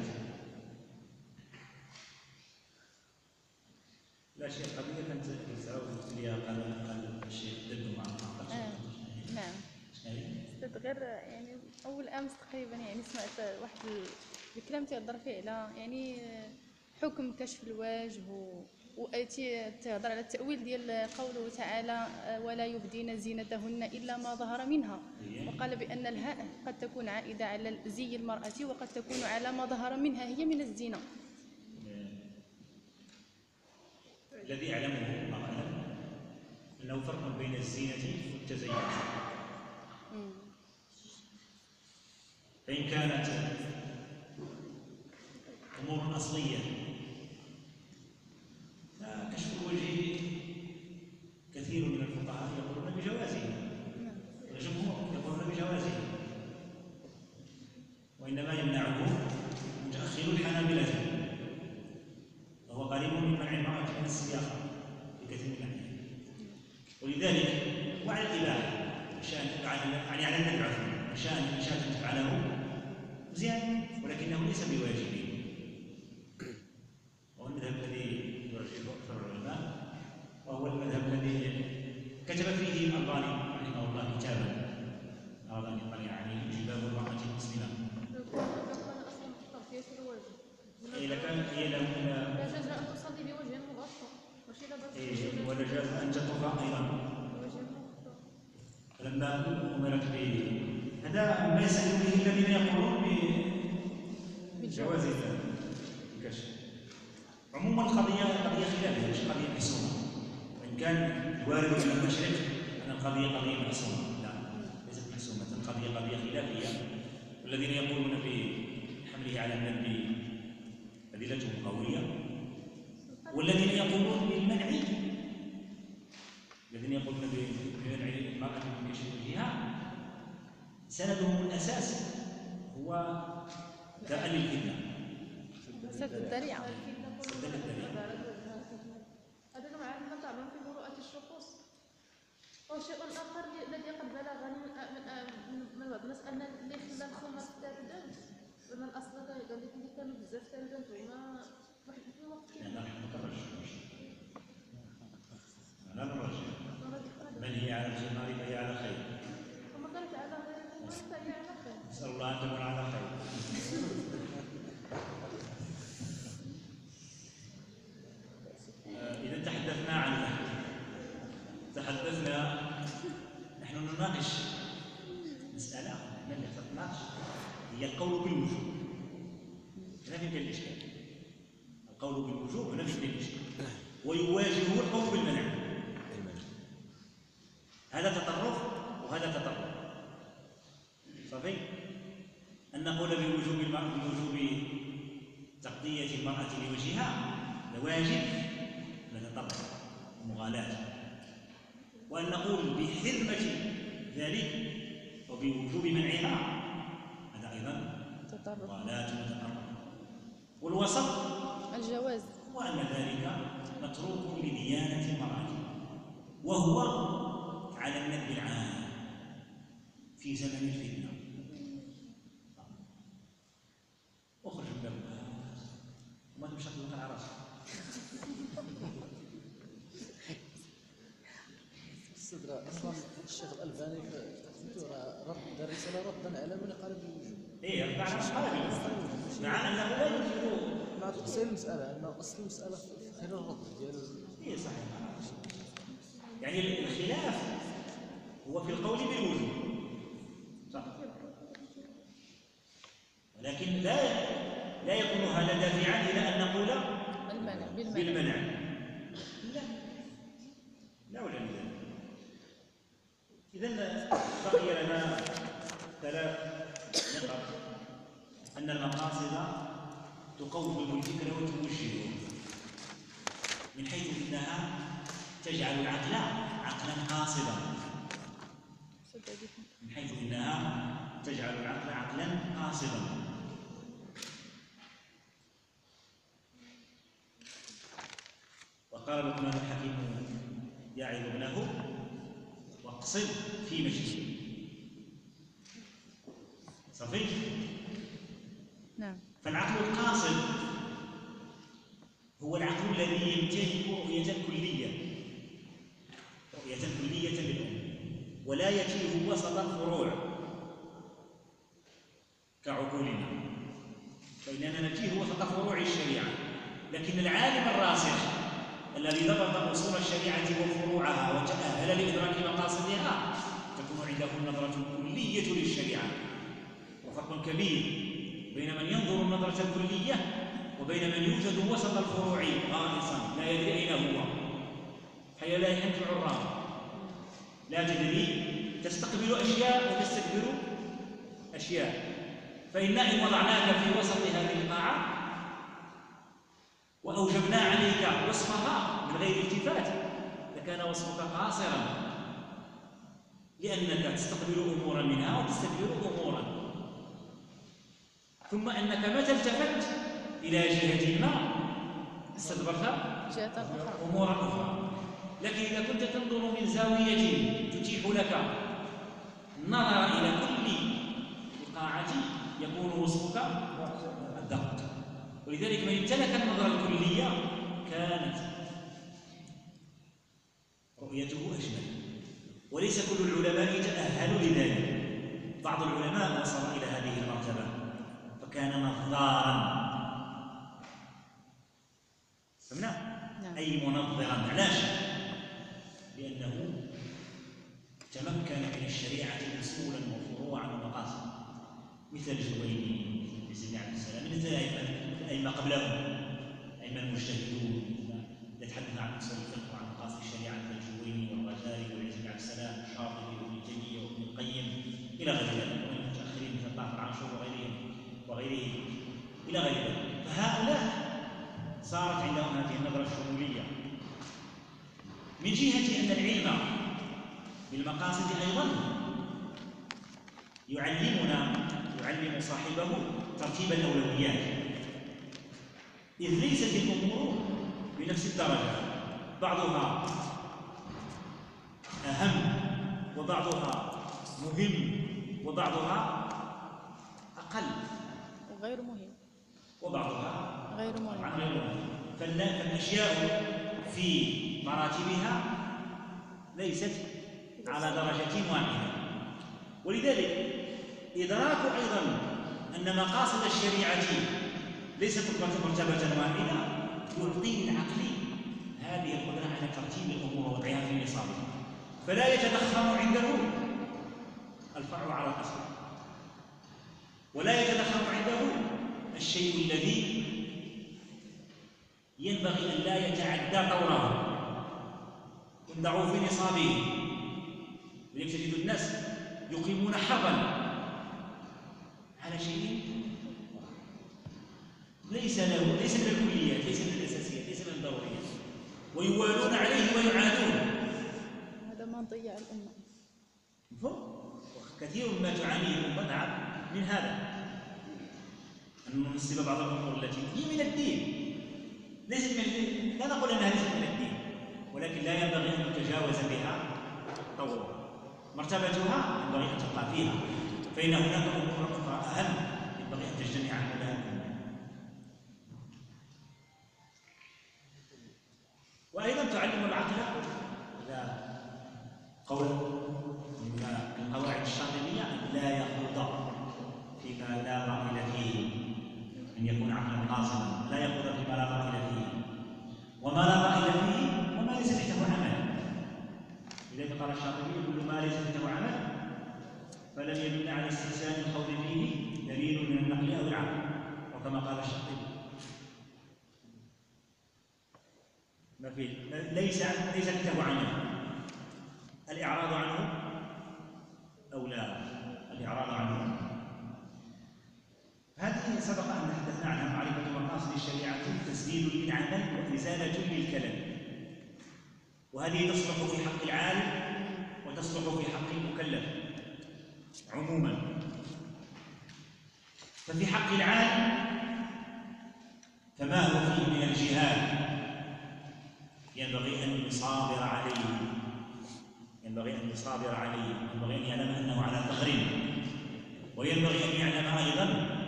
لا شيء قضية كانت تعود قلت لي قال قال الشيخ ضد مع آه. نعم. صدق غير يعني اول امس تقريبا يعني سمعت واحد الكلام تيهضر فيه على يعني حكم كشف الوجه و واتي تهضر على التاويل ديال قوله تعالى ولا يبدين زينتهن الا ما ظهر منها، وقال بان الهاء قد تكون عائده على زي المراه وقد تكون على ما ظهر منها هي من الزينه. الذي اعلمه الله اعلم انه فرق بين الزينه والتزين. فإن كانت أمور أصلية فكشف الوجه كثير من الفقهاء يقولون بجوازه، الجمهور يقولون بجوازه، وإنما يمنعه متأخر الحنابلة، وهو قريب من منع المرأة من السياقة في كثير من الأحيان. ولذلك وعلى الإباحة يعني على النبي عفوا شأن إن شاءت أن تفعله مزيان، ولكنه ليس بواجب. وهو المذهب الذي يرجحه أكثر العلماء، وهو المذهب الذي كتب فيه الألباني رحمه الله كتابا أراد أن يطلع عليه جباب المرأة المسلمة. لو كان أصلا مخطط في الواجب. إذا كان هي لا لا جاز أن تصلي بوجه مغطى، ماشي لا بأس. ولا جاز أن تطوف أيضا. فلما أمرت به هذا ما يسأل به الذين يقولون بجواز الكشف. عموما القضية قضية خلافية مش قضية محسومة، وإن كان الوارد من المشرق أن القضية قضية محسومة، لا ليست محسومة، القضية قضية خلافية. والذين يقولون بحمله على النبي أدلتهم قوية، والذين يقولون بالمنع الذين يقولون بمنع المرأة من كشف وجهها سندهم الأساس هو داء للفتنة، سد الذريعة. سد الذريعة. هذا مع أننا تعلم في مروءة الشخوص. والشيء الآخر الذي قد بلغني من من بعض الناس أن اللي خلى الخمر تاردان، وأن الأصل قال لك اللي كانوا بزاف تاردان وما واحد في الوقت. لا لا نرجع. من هي على الخمار فهي على خير. وما قالت على غير الخمار فهي على خير. نسأل الله أن تكون على خير. إذا تحدثنا عنه تحدثنا نحن نناقش مسألة من تتناقش هي القول بالوجوب. هنا فين كاين الإشكال. القول بالوجوب هنا فين كاين الإشكال. ويواجهه القول بالمنع. هذا تطرف وهذا تطرف. صافي؟ أن نقول بوجوب المرأة بوجوب تغطية المرأة لوجهها لواجب نتطرف ومغالاة، وأن نقول بحرمة ذلك وبوجوب منعها هذا أيضا مغالاة وتطرف. والوسط الجواز، وأن ذلك متروك لديانة المرأة، وهو على الندب العام في زمن الفتنة. اخرج من باب وما تمشي تلقى على راسك. الصدر اصلا الشيخ الالباني رد دار رساله ردا على من قال بالوجوب. ايه مع قال مع انه لا يمكن مع تفصيل المساله ان اصل المساله في خير الرد ديال. ايه صحيح. يعني الخلاف هو في القول بالوجوب صح، ولكن لا لا يكون هذا دافعا الى ان نقول المنع بالمنع. لا لا ولا لا. اذا بقي لنا ثلاث نقاط. ان المقاصد تقوم الفكر وتوجهه، من حيث انها تجعل العقل عقلا قاصدا، من حيث انها تجعل العقل عقلا قاصدا. وقال لقمان الحكيم يعظ ابنه واقصد في مشيه. صفي؟ نعم. فالعقل القاصد هو العقل الذي يمتلك رؤية كلية، رؤية كلية للأمور، ولا يتيه وسط الفروع كعقولنا، فإننا نتيه وسط فروع الشريعة. لكن العالم الراسخ الذي ضبط أصول الشريعة وفروعها وتأهل لإدراك مقاصدها تكون عنده النظرة الكلية للشريعة. وفرق كبير بين من ينظر النظرة الكلية وبين من يوجد وسط الفروع غائصا لا يدري أين هو، حي لا يحنت عرام، لا تدري، تستقبل أشياء وتستكبر أشياء. فإنا إن وضعناك في وسط هذه القاعة وأوجبنا عليك وصفها من غير التفات لكان وصفك قاصرا، لأنك تستقبل أمورا منها وتستكبر أمورا، ثم أنك متى التفت إلى جهة ما استدبرت أمورا أخرى. لكن إذا كنت تنظر من زاوية تتيح لك النظر إلى كل القاعة يكون وصفك الدقة. ولذلك من امتلك النظرة الكلية كانت رؤيته أجمل، وليس كل العلماء تأهلوا لذلك. بعض العلماء وصل إلى هذه المرتبة فكان نظارا، فهمنا؟ أي منظرا. علاش؟ لأنه تمكن من الشريعة أصولا وفروعا ومقاصد، مثل الجويني مثل عبد السلام، مثل الأئمة قبلهم، الأئمة المجتهدون يتحدث عن أصول الفقه وعن مقاصد الشريعة كالجويني والغزالي والعز بن عبد السلام والشاطبي وابن تيمية وابن القيم إلى غير ذلك، والمتأخرين مثل طاهر عاشور وغيرهم وغيره إلى غير ذلك. فهؤلاء صارت عندهم هذه النظرة الشمولية، من جهة أن العلم بالمقاصد أيضا يعلمنا يعلم صاحبه ترتيب الأولويات، إذ ليست الأمور بنفس الدرجة، بعضها أهم وبعضها مهم وبعضها أقل وغير مهم وبعضها غير مهم. غير مهم. فالأشياء في مراتبها ليست على درجة واحدة. ولذلك إدراك أيضا أن مقاصد الشريعة ليست مرتبة واحدة يعطي للعقل هذه القدرة على ترتيب الأمور ووضعها في نصابها، فلا يتدخل عنده الفرع على الأصل، ولا يتدخل عنده الشيء الذي ينبغي أن لا يتعدى طوره يمنع في نصابه. ولذلك تجد الناس يقيمون حربا على شيء ليس له، ليس من الكليات، ليس من الأساسيات، ليس من الضروريات، ويوالون عليه ويعادون. هذا ما ضيع الأمة. كثير مما تعانيه الأمة نعم من هذا، أن ننسب بعض الأمور التي هي من الدين، ليست من الدين، لا نقول أنها ليست من الدين، ولكن لا ينبغي أن نتجاوز بها طورها، مرتبتها ينبغي أن تبقى فيها، فإن هناك أمور أخرى أهم ينبغي أن تجتمع حولها. وأيضا تعلم العقل إذا قول من القواعد الشاطبية أن لا يخوض فيما لا رأي فيه، أن يكون عقلا قاصدا، لا يخوض فيما لا رأي فيه، وما لا رأي فيه وما ليس تحته عمل. لذلك قال الشاطبي كل ما ليس تحته عمل فلن يدل على استحسان الخوض فيه دليل من النقل أو العقل، وكما قال الشاطبي ما فيه ليس ليس تحته عمل، الإعراض عنه أو لا الإعراض عنه. هذه سبق أن تحدثنا عنها، معرفة مقاصد معنى وإزالة للكلام، وهذه تصلح في حق العالم وتصلح في حق المكلف عموما. ففي حق العالم فما هو فيه من الجهاد ينبغي أن يصابر عليه، ينبغي أن يصابر عليه، ينبغي أن يعلم أنه على ثغر، وينبغي أن يعلم أيضا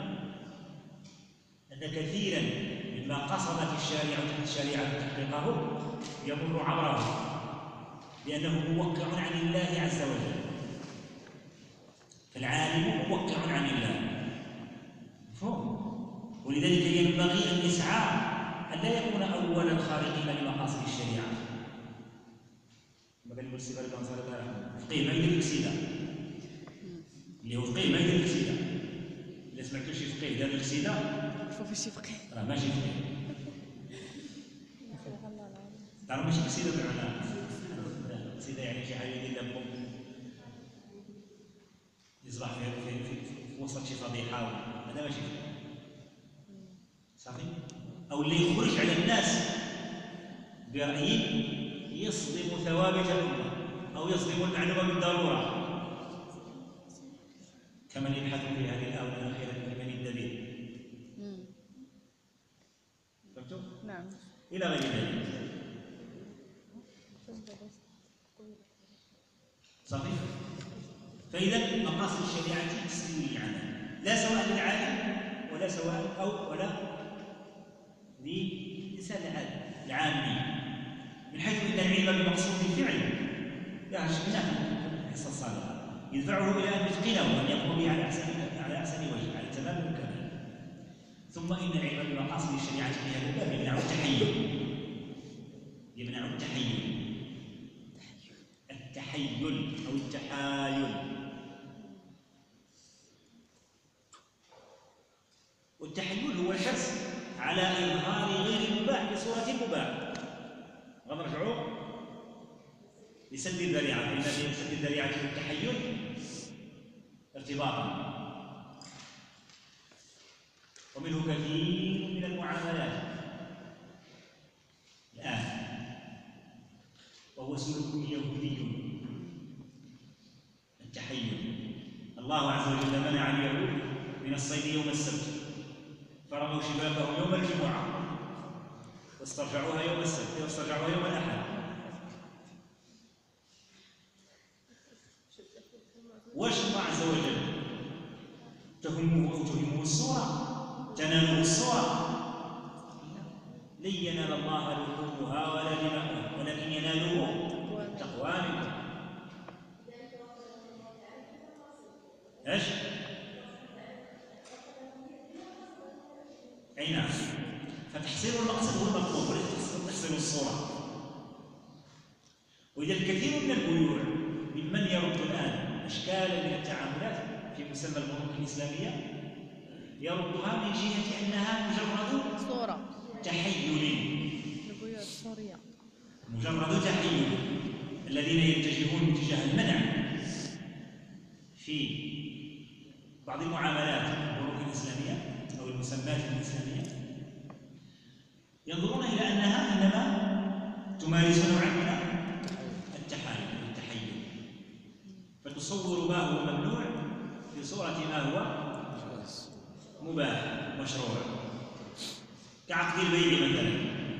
أن كثيرا مما قصدت الشارعة الشريعة تحقيقه يمر عبره، لأنه موقع عن الله عز وجل. فالعالم موقع عن الله، مفهوم؟ ولذلك ينبغي أن يسعى أن لا يكون أول الخارقين لمقاصد الشريعة. ما قال لي السيدة الأنصار الله فقيه ما يدير السيدة اللي هو فقيه ما يدير السيدة. إذا سمعتوا شي فقيه دار السيدة شوفي شي فقيه راه ماشي فقيه، تعرف ماشي السيدة بمعنى السيدة يعني شي حاجة يدير لكم يصبح في, في, في, في وسط شي فضيحة، هذا ماشي فقيه صافي. أو اللي يخرج على الناس برأيه يصدم ثوابت الأمة أو يصدم المعلومة بالضرورة، كمن يبحث في هذه الآونة الأخيرة في بني الدبير. فهمتوا؟ نعم. إلى غير ذلك. صحيح؟ فإذا مقاصد الشريعة تستوي عنها، لا سواء للعالم ولا سواء أو ولا للإنسان العادي العامي، من حيث أن العلم بمقصود الفعل لا شك الحصة الصالحة يدفعه إلى أن يتقنه وأن يقوم به على أحسن على أحسن وجه، على تمام الكمال. ثم إن العلم بمقاصد الشريعة في هذا الباب يمنع التحيل، يمنع التحيل التحيل أو التحايل. والتحيل هو الحرص على إظهار غير المباح بصورة مباح. غض رجعوا لسد الذريعة، فإن في سد الذريعة والتحيل ارتباطا. ومنه كثير من المعاملات الآن، وهو سلوك يهودي التحيل. الله عز وجل منع اليهود من الصيد يوم السبت، فرموا شباكهم يوم الجمعة واسترجعوها يوم السبت واسترجعوها يوم الأحد. واش الله عز وجل تهمه أو تهمه الصورة تناله الصورة؟ لن ينال الله لحومها ولا دماؤها ولكن يناله التقوى منكم. ايش؟ اي نعم. فتحصيل المقصد هو المطلوب وليس تحصيل الصورة. وإذا الكثير من البيوع ممن يرد الآن أشكالا من التعاملات في مسمى البنوك الإسلامية يردها من جهة أنها مجرد صورة تحيل، البيوع السورية مجرد تحيل. الذين يتجهون اتجاه المنع في بعض المعاملات البنوك الإسلامية أو المسمات الإسلامية ينظرون إلى أنها إنما تمارس نوعا من التحايل والتحيل، فتصور ما هو ممنوع في صورة ما هو مباح مشروع، كعقد البيع مثلا.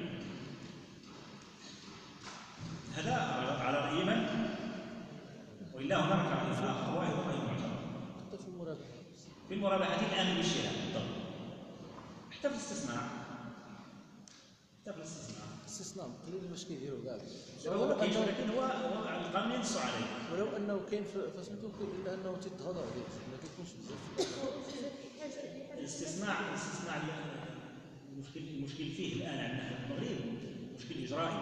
هذا على رأي من؟ وإلا هناك رأي آخر واحد رأي معتبر. حتى في المرابحة في المرابحة الآن بالشراء بالضبط، حتى في الاستثمار، حتى في الاستثمار استثناء قليل باش كيديروا كاع. هو كاين ولكن هو القانون ينص عليه. ولو انه كاين في سميتو الا انه تيتغاضى عليه ما كيكونش بزاف. الاستثمار الاستثمار المشكل المشكل فيه الان عندنا في المغرب مشكل اجرائي،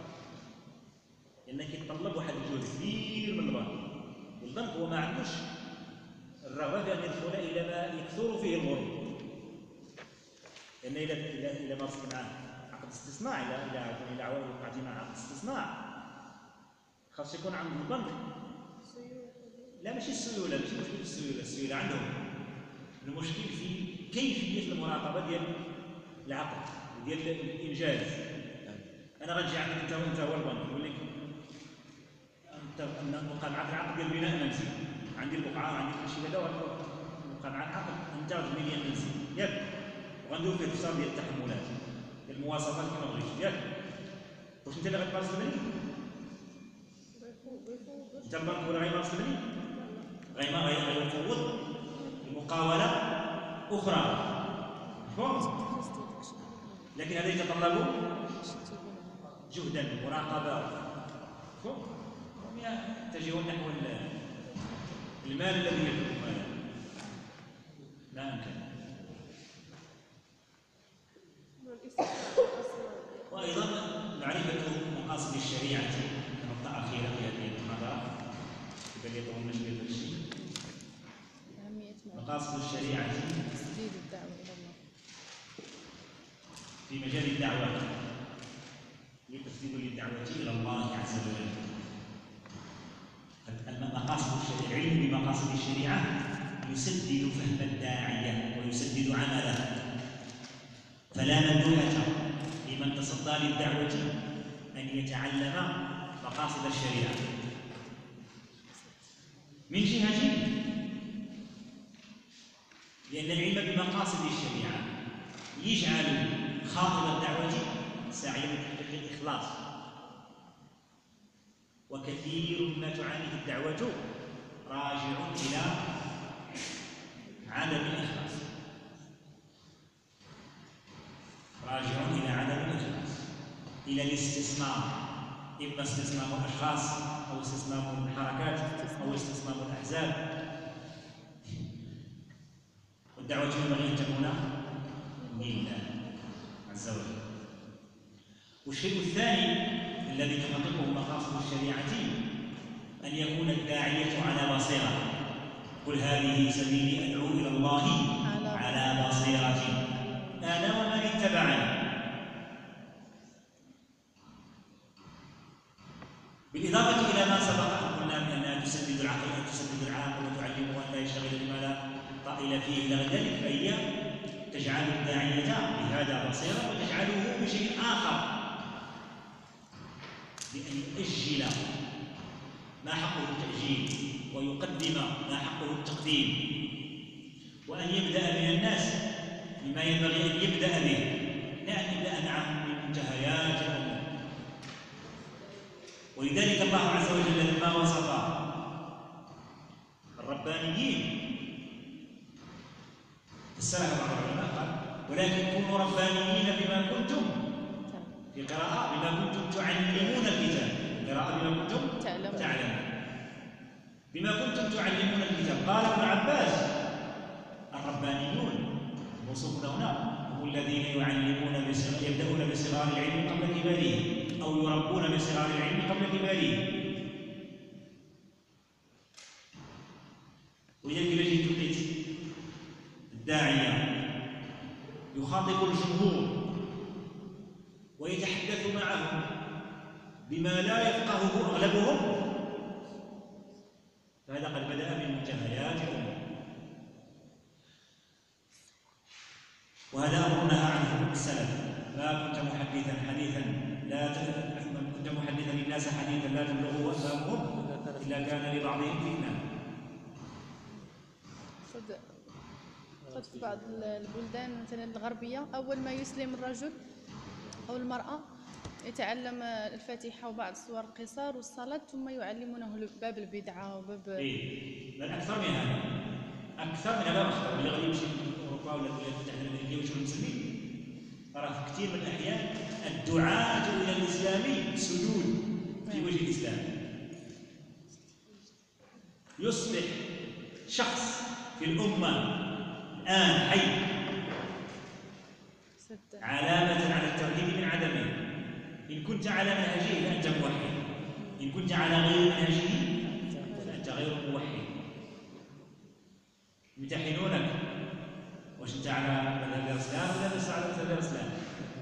لانه كيتطلب واحد الجهد كبير من البنك، والبنك هو ما عندوش الرغبه في ان يدخل الى ما يكثر فيه الغرور، لان الى الى الى مارست معاه عقد استثناء، الى الى الى عوائل وقعت مع عقد استثناء خاص يكون عند البنك. لا ماشي السيوله، ماشي مشكل السيوله، السيوله عندهم المشكل في كيفيه المراقبه ديال العقد ديال الانجاز. انا غنجي عندك انت وانت هو البنك نقول لك انت نبقى معك العقد ديال بناء منزل، عندي البقعه عندي كل شيء هذا ونبقى معك عقد انت وزميلي منزل ياك، وغنديرو فيه اتصال ديال التحملات ديال المواصفات كما بغيتي ياك. واش انت اللي غتمارس البني؟ انت البنك ولا غيمارس البني؟ غيما غيفوض المقاوله اخرى مفهوم؟ لكن هذا يتطلب جهدا مراقبه مفهوم؟ هم يتجهون نحو المال الذي يدخل مالا لا امكن. وايضا معرفه مقاصد الشريعه نقطه اخيره في هذه المحاضره يبان لي طول ماشي هذا الشيء. مقاصد الشريعه تسديد الدعوه الى الله في مجال الدعوه لتسديد للدعوه الى الله عز وجل. مقاصد الشريعه العلم بمقاصد الشريعه يسدد فهم الداعيه ويسدد عمله، فلا مندوحه لمن تصدى للدعوه ان يتعلم مقاصد الشريعه من جهه لان العلم بمقاصد الشريعه يجعل خاطب الدعوه ساعيا لتحقيق الاخلاص، وكثير ما تعانيه الدعوه راجع الى عدم الاخلاص، راجع الى عدم الاخلاص، الى الاستثمار، اما استثمار الاشخاص او استثمار الحركات او استثمار الاحزاب. والدعوه ينبغي ان تكون لله عز وجل. والشيء الثاني الذي تحققه مقاصد الشريعه ان يكون الداعيه على بصيره. قل هذه سبيلي ادعو الى الله على بصيره انا ومن اتبعني. بالاضافه الى ما سبق ان قلنا بانها تسدد العقل ان تسدد العقل وتعلمه ان لا يشتغل بما لا طائل فيه الى غير ذلك، فهي تجعل الداعيه بهذا بصيره وتجعله بشيء اخر بأن يؤجل ما حقه التأجيل ويقدم ما حقه التقديم، وأن يبدأ من الناس بما ينبغي أن يبدأ به، لا أن يبدأ معهم بمنتهيات الأمور. ولذلك الله عز وجل لما وصف الربانيين فسرها بعض العلماء قال ولكن كونوا ربانيين بما كنتم في قراءة بما كنتم تعلمون الكتاب، قراءة بما كنتم تعلمون بما كنتم تعلمون الكتاب. قال ابن عباس الربانيون وصفنا هنا هم الذين يعلمون يبدأون بصغار العلم قبل كباره أو يربون بصغار العلم قبل كباره. ولذلك نجد تلقيت الداعية يخاطب الجمهور ويتحدث معهم بما لا يفقهه أغلبهم، فهذا قد بدأ من منتهيات الأمور، وهذا أمر نهى عنه السلف. ما كنت محدثا حديثا لا كنت محدثا للناس حديثا لا تبلغه أسبابهم إلا كان لبعضهم فتنة. قد في بعض البلدان مثلا الغربية أول ما يسلم الرجل أو المرأة يتعلم الفاتحة وبعض سور القصار والصلاة ثم يعلمونه باب البدعة وباب إيه، بل أكثر من هذا، أكثر من هذا أخطر اللي غادي يمشي لأوروبا ولا الولايات المتحدة الأمريكية ويشوف المسلمين. ترى في كثير من الأحيان الدعاة إلى الإسلام سجود في وجه الإسلام. يصبح شخص في الأمة الآن حي علامة على التوحيد من عدمه. إن كنت على منهجه فأنت موحد، إن كنت على غير منهجه فأنت غير موحد. يمتحنونك واش أنت على مذهب الإسلام ولا لست على مذهب الإسلام.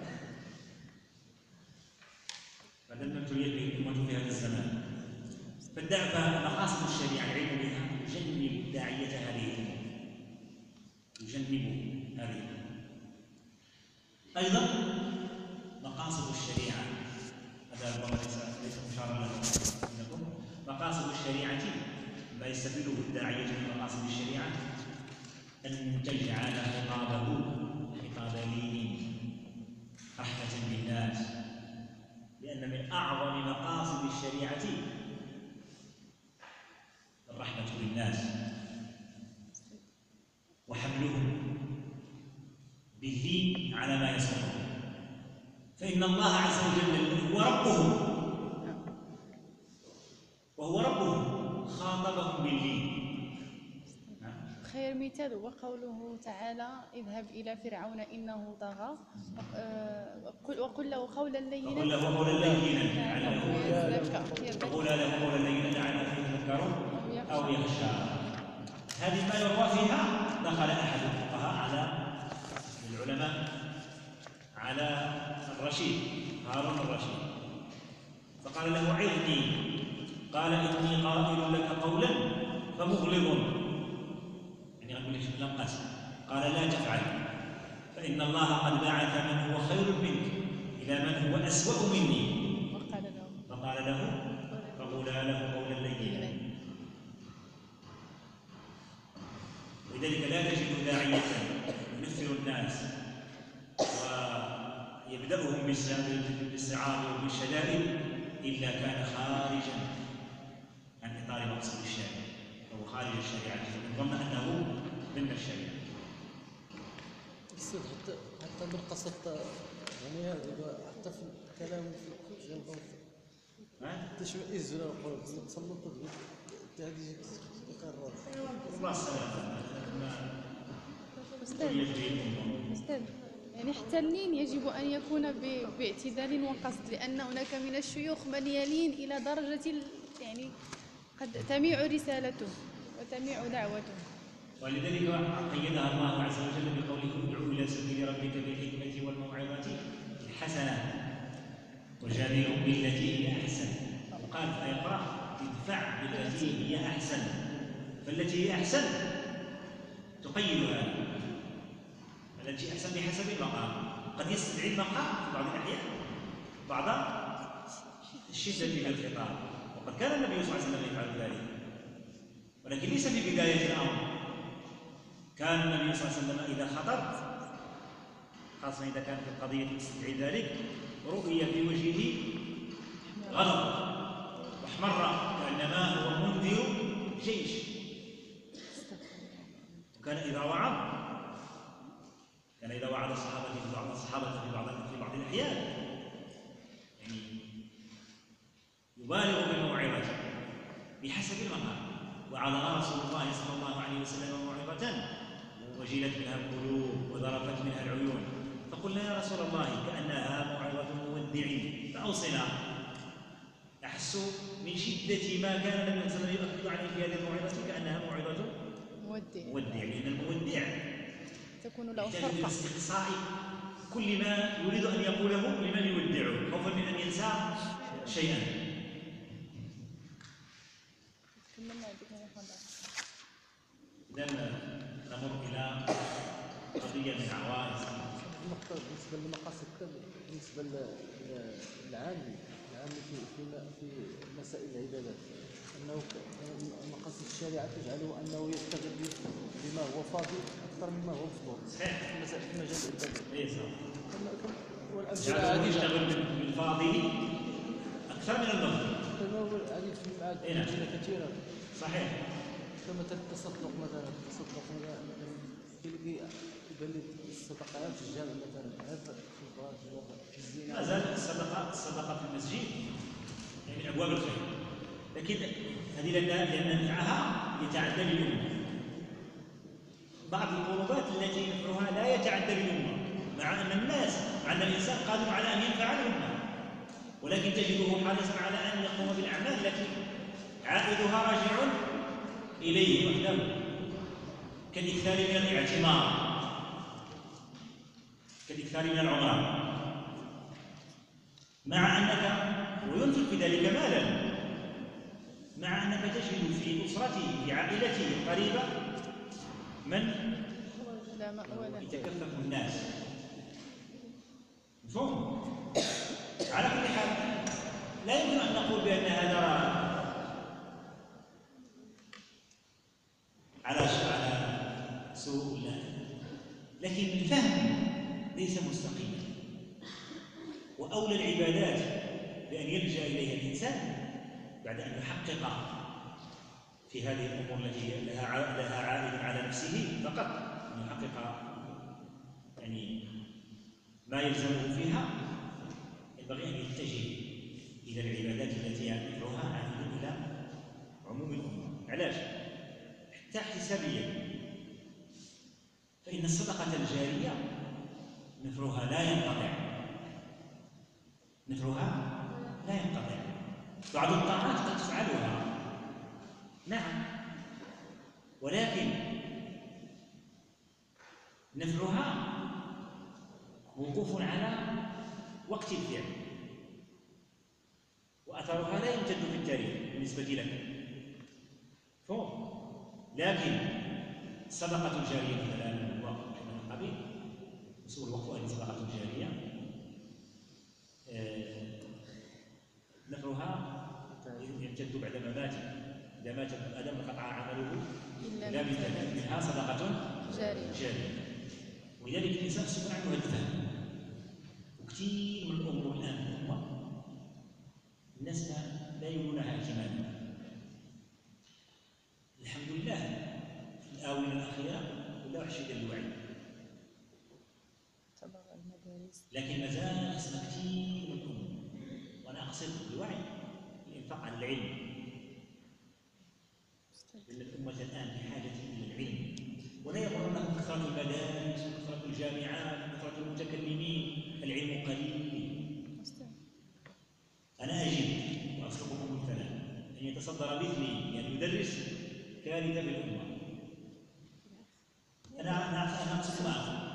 هذا ما ابتليت به الأمة في هذا الزمان. فمقاصد الشريعة العلم بها يجنب داعية هذه الأمور، يجنب هذه الأمور. أيضا مقاصد الشريعة هذا ربما ليس مشارا لكم. مقاصد الشريعة ما يستفيده الداعية من مقاصد الشريعة أن تجعل خطابه خطاب لين رحمة بالناس، لأن من أعظم مقاصد الشريعة الرحمة بالناس وحملهم باللين على ما يصلحهم، فإن الله عز وجل هو ربهم وهو ربهم خاطبهم باللين. خير مثال هو قوله تعالى اذهب إلى فرعون إنه طغى وقل له قولا لينا وقل له قولا لينا لعله وقل له قولا لينا لعله يتذكر أو يخشى. هذه ما يروى فيها دخل أحد الفقهاء على العلماء على الرشيد هارون الرشيد فقال له عظني، قال إني قائل لك قولا فمغلظ، يعني أقول لك لم قسم، قال لا تفعل فإن الله قد بعث من هو خير منك إلى من هو أسوأ مني. فقال له فقولا له قولا لينا. ولذلك لا تجد داعية ينفر الناس ويبدأهم بالصعاب وبالشدائد إلا كان خارجا عن إطار مقصود الشارع أو خارج الشريعة ظن أنه ضمن الشريعة. السيد حتى حتى بالقصد يعني هذا حتى في الكلام في الجلبة تشمئز ولا نقول تصلت هذه تقرر والله السلام. أستاذ أستاذ يعني حتى اللين يجب أن يكون باعتدال وقصد، لأن هناك من الشيوخ من يلين إلى درجة يعني قد تميع رسالته وتميع دعوته. ولذلك قيدها الله عز وجل بقوله ادعو إلى سبيل ربك بالحكمة والموعظة الحسنة وجادلهم بالتي هي أحسن. وقال في آية أخرى ادفع بالتي هي أحسن، فالتي هي أحسن تقيدها، التي أحسن بحسب المقام. قد يستدعي المقام في بعض الأحيان بعض الشدة في الخطاب، وقد كان النبي صلى الله عليه وسلم يفعل ذلك، ولكن ليس في بداية الأمر. كان النبي صلى الله عليه وسلم إذا خطب خاصة إذا كانت القضية تستدعي ذلك رؤي في وجهه غضب واحمر كأنما هو منذر جيش. وكان إذا وعظ كان إذا وعظ الصحابة في بعض الصحابة في بعض في بعض الأحيان يعني يبالغ بالموعظة بحسب المقام. وعظنا رسول الله صلى الله عليه وسلم موعظة وجلت منها القلوب وذرفت منها العيون، فقلنا يا رسول الله كأنها موعظة مودع فأوصنا. أحس من شدة ما كان النبي صلى الله عليه وسلم يؤكد عليه في هذه الموعظة كأنها موعظة مودع، لأن المودع تكون له يحتاج فرقة إلى استقصاء كل ما يريد أن يقوله لمن يودعه خوفا من أن ينسى شيئا. إذن نمر إلى قضية من عوائد النقطة بالنسبة للمقاصد بالنسبة للعام العام في في مسائل العبادات، أنه مقاصد الشريعة تجعله أنه يستغل بما هو فاضل أكثر مما هو مفضول في مسائل في مجال العبادات. إيه صح. والأمثلة جعله عديدة. يشتغل بالفاضل أكثر من المفضول. كما هو العديد في المعاد كثيرة. صحيح. كمثلا التصدق مثلا التصدق مثلا كي يبان لي الصدقات في الجامع مثلا هذا في الزينة. ما زال الصدقة الصدقة في المسجد يعني من أبواب الخير، لكن هذه لأن نفعها يتعدى للأمة. بعض القربات التي نفعها لا يتعدى للأمة، مع أن الناس مع أن الإنسان قادر على أن ينفع الأمة، ولكن تجده حريصا على أن يقوم بالأعمال التي عائدها راجع إليه وحده، كالإكثار من الاعتمار، كالإكثار من العمرة، مع أنك وينفق في ذلك مالا، مع أنك تجد في أسرته في عائلته القريبة من لا مأوى له يتكفف الناس. مفهوم؟ لا يمكن أن نقول بأن هذا على على سوء، لا، لكن الفهم ليس مستقيما. وأولى العبادات بأن يلجأ إليها الإنسان بعد أن يحقق في هذه الأمور التي لها لها عائد على نفسه فقط، أن يحقق يعني ما يلزمه فيها، ينبغي أن يتجه إلى العبادات التي نفعها عائد إلى عموم الأمة. علاش؟ حتى حسابيا، فإن الصدقة الجارية نفعها لا ينقطع، نفعها لا ينقطع. بعض الطاعات قد تفعلها نعم، ولكن نفعها موقوف على وقت الفعل، وأثرها لا يمتد في التاريخ بالنسبة لك. فهم؟ لكن الصدقة الجارية مثلا الوقف من قبيل مسؤول الوقف هذه صدقة جارية آه نفعها يمتد بعد مماته. إذا مات ابن آدم انقطع عمله إلا من ثلاث، منها صدقة جارية جارية. ولذلك الإنسان يكون عنده هذا الفهم. وكثير من الأمور الآن في الأمة الناس لا يولونها اهتماما. الحمد لله في الآونة الأخيرة ولا واحد شيء ديال الوعي، لكن مازال خصنا كثير من الأمور، وأنا أقصد بالوعي الإنفاق على العلم، لأن الأمة الآن بحاجة إلى العلم. ولا يغرنكم كثرة المدارس وكثرة الجامعات وكثرة المتكلمين، العلم قليل. أنا أجد وأصدقكم الكلام أن يتصدر مثلي يعني يدرس كارثة في الأمة. أنا أنا أنا أقصد معكم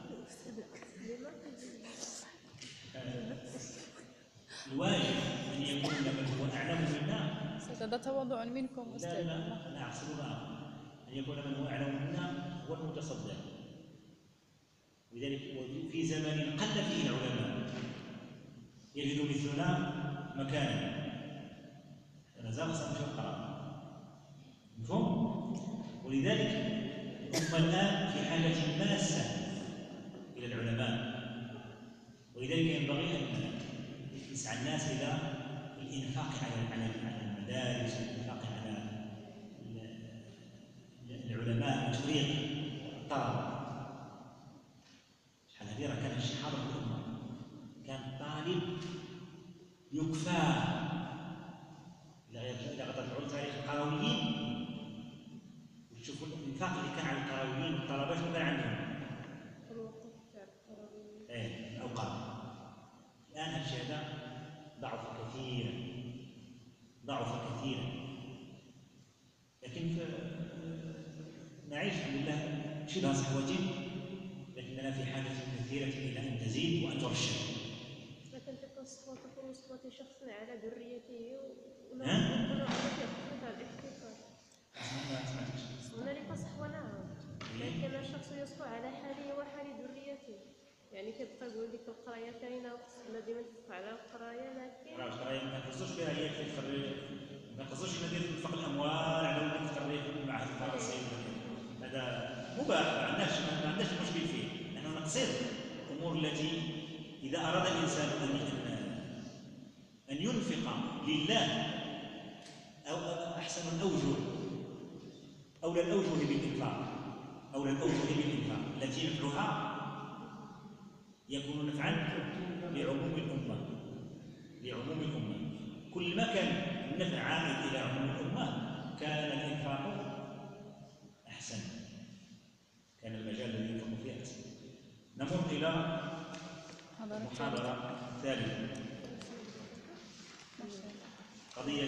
الواجب أن يكون من هو أعلم منا. هذا تواضع منكم أستاذ. لا لا أنا أقصد معكم أن يكون من هو أعلم منا هو المتصدر. ولذلك في زمان قل فيه العلماء يجد مثلنا مكانا، أنا زال صار في القرار مفهوم. ولذلك الأمة الآن في حاجة ماسة إلى العلماء، ولذلك ينبغي أن يسعى الناس إلى الإنفاق على على المدارس والإنفاق على العلماء وتفريغ الطلبة. شحال هذه راه كان شي حاضر في الأمة، كان طالب يكفى. إذا غترجعوا لتاريخ القرويين وتشوفوا الإنفاق اللي كان على القرويين والطلبة شنو كان عندهم؟ الوقت تاع القرويين. إيه الأوقات. الآن هالشيء هذا ضعف كثيرا، ضعف كثيرا. لكن نعيش الحمد لله شبه صحوة، لكننا في حاجة كثيرة إلى أن تزيد وأن ترشد. لكن تلك الصفات تكون صفة شخص على ذريته ولا ولا على الاحتفال. هنالك صحوة نعم، لكن الشخص يصفو على حاله وحال ذريته. يعني كيبقى يقول لك القرايه كاينه وخصنا ديما نتفق على القرايه، لكن راه القرايه ما كنقصدوش بها هي كتخرج، ما كنقصدوش ندير نطلق الاموال على ولد يتخرج في المعهد الفرنسي. هذا مباح، ما عندناش ما عندناش مشكل فيه. نحن نقصد الامور التي اذا اراد الانسان ان ان ينفق لله، او احسن الاوجه اولى الاوجه بالانفاق اولى الاوجه بالانفاق التي نفعها يكون نفعا لعموم الأمة، لعموم الأمة. كل ما كان النفع عائد إلى عموم الأمة كان الإنفاق أحسن، كان المجال الذي ينفق فيه أحسن. نمر إلى المحاضرة الثالثة، قضية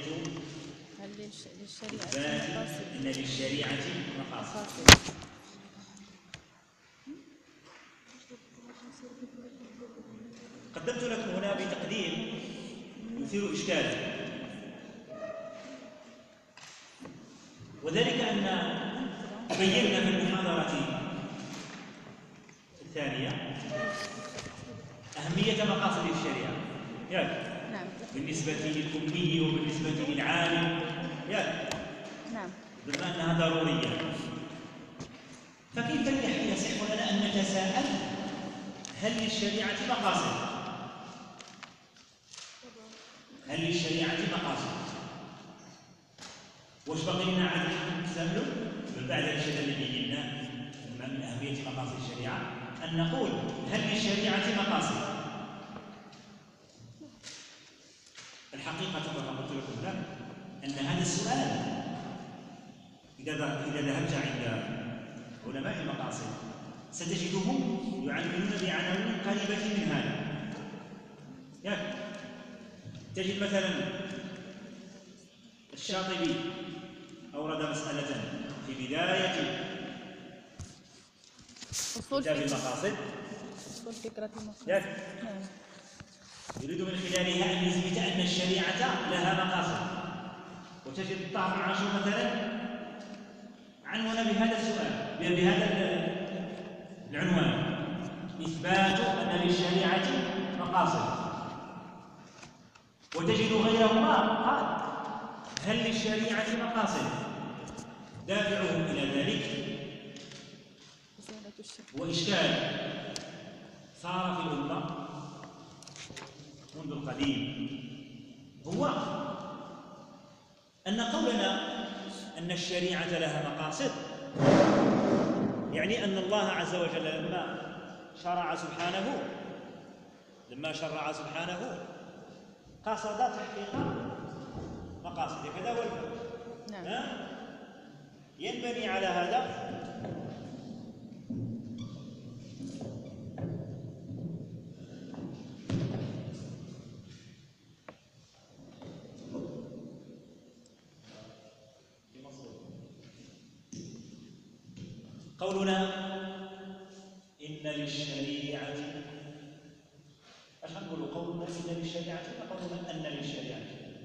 إثبات أن للشريعة مقاصد. قدمت لكم هنا بتقديم يثير إشكالا، وذلك أن بينا في المحاضرة الثانية أهمية مقاصد الشريعة. يعني نعم. بالنسبة للأمي وبالنسبة للعالم، يا نعم. بما أنها ضرورية. فكيف يصح لنا أن نتساءل هل للشريعة مقاصد؟ هل للشريعة مقاصد؟ واش باقي لنا عاد نتساءلوا بعد الشيء الذي بينا من أهمية مقاصد الشريعة أن نقول هل للشريعة مقاصد؟ الحقيقة كما قلت لكم لا، أن هذا السؤال إذا إذا ذهبت عند علماء المقاصد ستجدهم يعنونون بعناوين قريبة من هذا. يعني تجد مثلا الشاطبي أورد مسألة في بداية كتاب المقاصد، أصول فكرة المقاصد. نعم. يريد من خلالها أن يثبت أن الشريعة لها مقاصد. وتجد الطاهر العاشور مثلا عنون بهذا السؤال بهذا العنوان: إثبات أن للشريعة مقاصد. وتجد غيرهما قال: هل للشريعة مقاصد؟ دافعهم إلى ذلك هو إشكال صار في الأمة منذ القديم، هو أن قولنا أن الشريعة لها مقاصد يعني أن الله عز وجل لما شرع سبحانه لما شرع سبحانه قصد تحقيق مقاصد كذا ولا نعم. ينبني على هذا قولنا إن للشريعة، اش نقولوا؟ قولنا إن للشريعة ولا قولنا أن للشريعة؟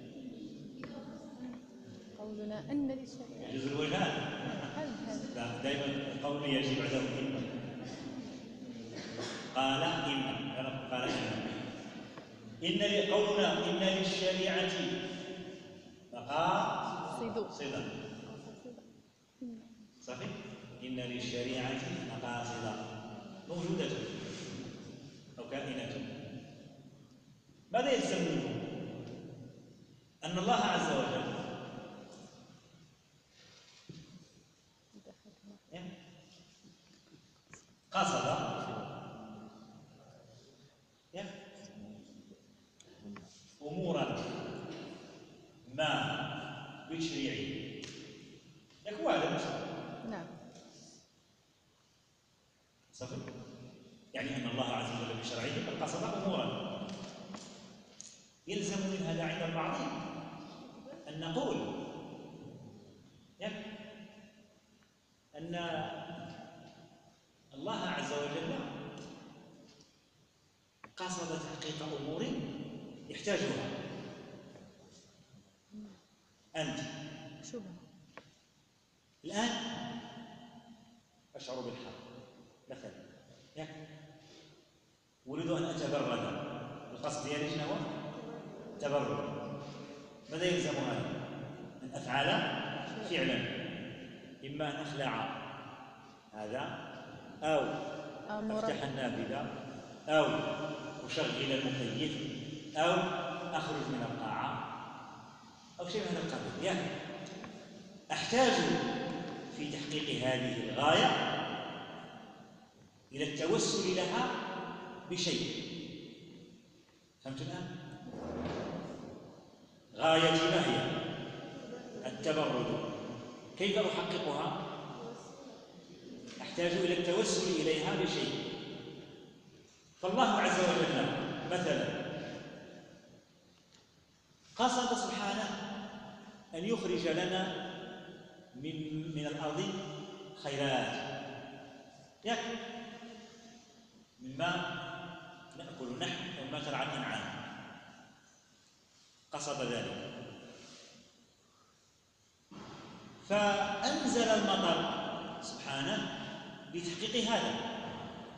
قولنا أن للشريعة يجوز الوجهان. لا، دائما القول يجي بعده إن. قال إن قال إن إن قولنا إن للشريعة مقاصد صدق صحيح. إن للشريعة مقاصد موجودة أو كائنة. ماذا يلزم منه؟ أن الله عز وجل قصد أمورا ما بتشريعه. يكون هذا مثلا. نعم. صحيح. يعني أن الله عز وجل بشرعه قد قصد أمورا. يلزم من هذا عند البعض أن نقول أن الله عز وجل قصد تحقيق أمور يحتاجها أنت. شبه. الآن أشعر بالحر مثلا، أريد أن أتبرد. القصد ديالي شنو هو؟ تبرد. ماذا يلزم هذا؟ أن أفعل فعلا، إما أن أخلع هذا أو أفتح النافذة أو أشغل المكيف أو أخرج من القاعة أو شيء من هذا القبيل. يعني أحتاج في تحقيق هذه الغاية إلى التوسل لها بشيء. فهمت الآن؟ غايتي ما هي؟ التبرد. كيف أحققها؟ أحتاج إلى التوسل إليها بشيء. فالله عز وجل مثلا قصد سبحانه أن يخرج لنا من, من الأرض خيرات، يأكل مما نأكل نحن وما ترعى الأنعام. قصد ذلك فأنزل المطر سبحانه لتحقيق هذا.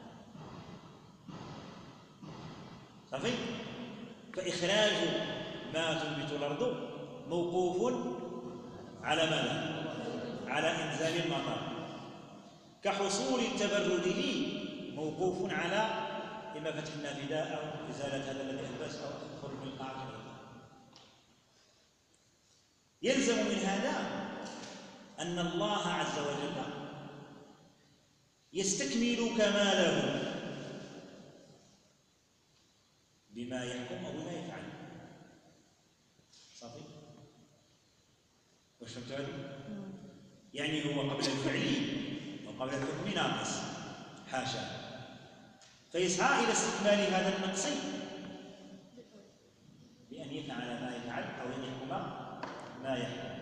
صحيح؟ فإخراج ما تنبت الأرض موقوف على ماذا؟ على إنزال المطر. كحصول التبرد لي موقوف على إما فتح النافذة أو إزالة هذا الذي ألبس أو خروج من القاعة. يلزم من هذا أن الله عز وجل يستكمل كماله بما يحكم أو بما يفعل. صافي؟ واش فهمتوا هذه؟ يعني هو قبل الفعل وقبل الحكم ناقص، حاشا، فيسعى إلى استكمال هذا النقص بأن يفعل ما يفعل أو أن يحكم ما يحكم.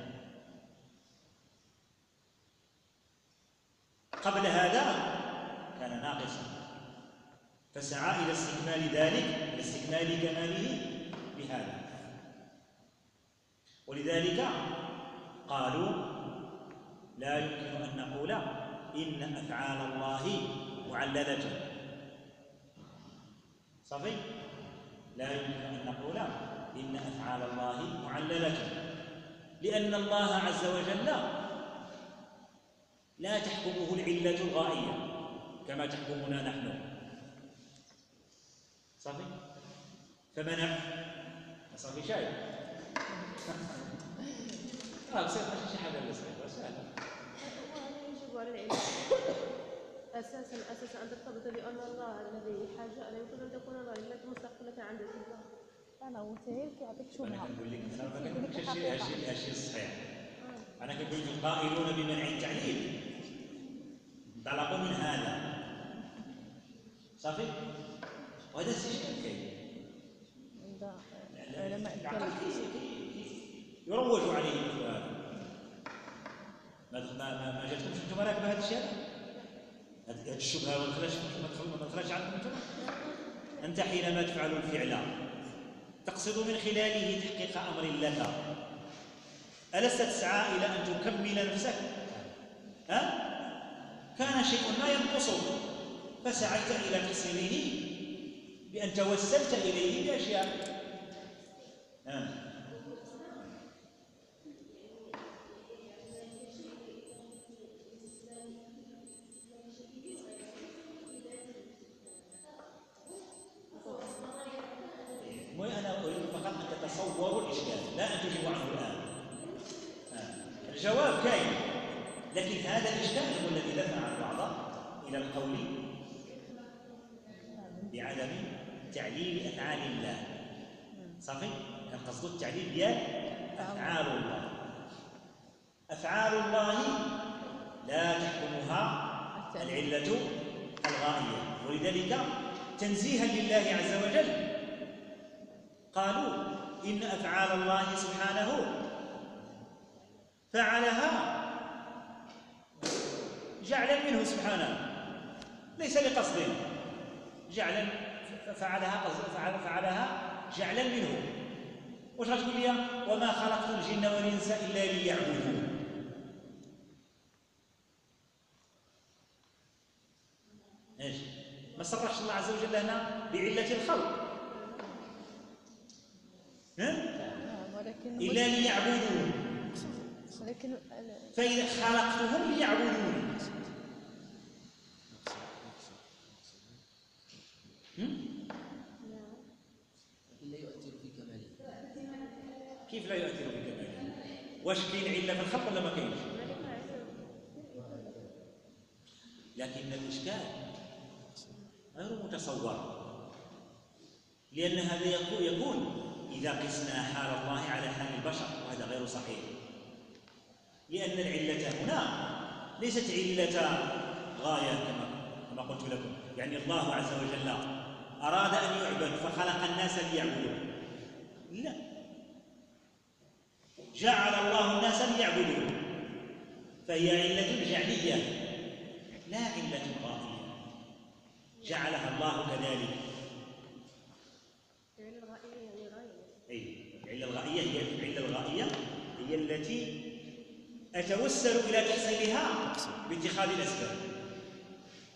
قبل هذا كان ناقصا، فسعى إلى استكمال ذلك، إلى استكمال كماله بهذا. ولذلك قالوا لا يمكن أن نقول إن أفعال الله معللة. صافي؟ لا يمكن أن نقول إن أفعال الله معللة، لأن الله عز وجل لا تحكمه العلة الغائية كما تحكمنا نحن. صافي؟ فمنع صافي شايف؟ اه بصير ماشي شي حاجه اللي صعيبه سهله. يجب على العلم اساسا اساسا ان ترتبط بان الله الذي حاجه لا يمكن ان تكون العله مستقله عن ذات الله. انا هو سهيل كيعطيك شبهه. انا كنقول لك انا ما كنقولكش هادشي هادشي هادشي الصحيح. انا كنقول لك القائلون بمنع التعليل انطلقوا من هذا. صافي؟ وهذا الشيء كاين عند علماء الكلام يروج عليه مثل هذا. ما ما ما جاتكمش انتم راكبه هذا الشيء؟ هذه الشبهه ما تخرجش ما تخرجش عنكم انتم؟ انت حينما تفعل الفعل تقصد من خلاله تحقيق امر لك، ألست تسعى إلى أن تكمل نفسك؟ ها؟ كان شيء ما ينقصك فسعيت إلى تحصيله بأن توسلت إليه بأشياء. ها؟ أنا أريد فقط أن تتصوروا الإشكال لا أن تجيبوا عنه الآن. الجواب كاين، لكن هذا الإشكال هو الذي دفع البعض إلى القول بعدم تعليل أفعال الله. صافي؟ كان قصده التعليل ديال أفعال الله. أفعال الله لا تحكمها العلة الغائية، ولذلك تنزيها لله عز وجل قالوا إن أفعال الله سبحانه فعلها جعلا منه سبحانه ليس لقصده، جعلا فعلها فعلها جعلا منه. واش غتقول لي؟ وما خلقت الجن والانس الا ليعبدون. ايش؟ ما صرحش الله عز وجل هنا بعله الخلق، ها؟ ولكن الا ليعبدون، ولكن فإذا خلقتهم ليعبدون. لا يؤثر في كماله. كيف لا يؤثر في كماله؟ واش كاين علة في الخلق ولا ما كاينش؟ لكن الإشكال غير متصور، لأن هذا يكون إذا قسنا حال الله على حال البشر، وهذا غير صحيح، لأن العلة هنا ليست علة غاية كما كما قلت لكم. يعني الله عز وجل أراد أن يعبد فخلق الناس ليعبدوه، لا، جعل الله الناس ليعبدوه، فهي علة جعلية لا علة غائية، جعلها الله كذلك. أي العلة الغائية هي العلة الغائية هي التي أتوسل إلى تحصيلها باتخاذ الأسباب،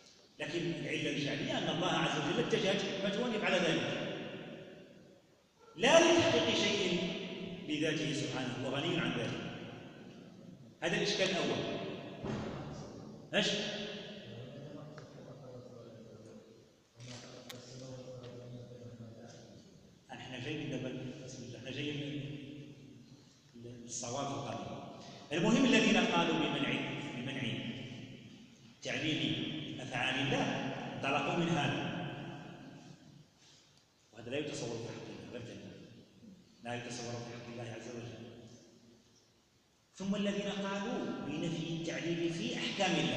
لكن العلة الجعلية أن الله عز وجل اتجهت حكمته أن يفعل ذلك. لا لتحقيق شيء بذاته سبحانه، هو غني عن ذلك. هذا الإشكال الأول. ايش؟ احنا جايين دابا احنا جايين للصواب القضية. المهم الذين قالوا بمنع بمنع تعليل أفعال الله انطلقوا من هذا، وهذا لا يتصور في حق الله أبدا، لا يتصور في حق الله عز وجل. ثم الذين قالوا بنفي التعليل في أحكام الله،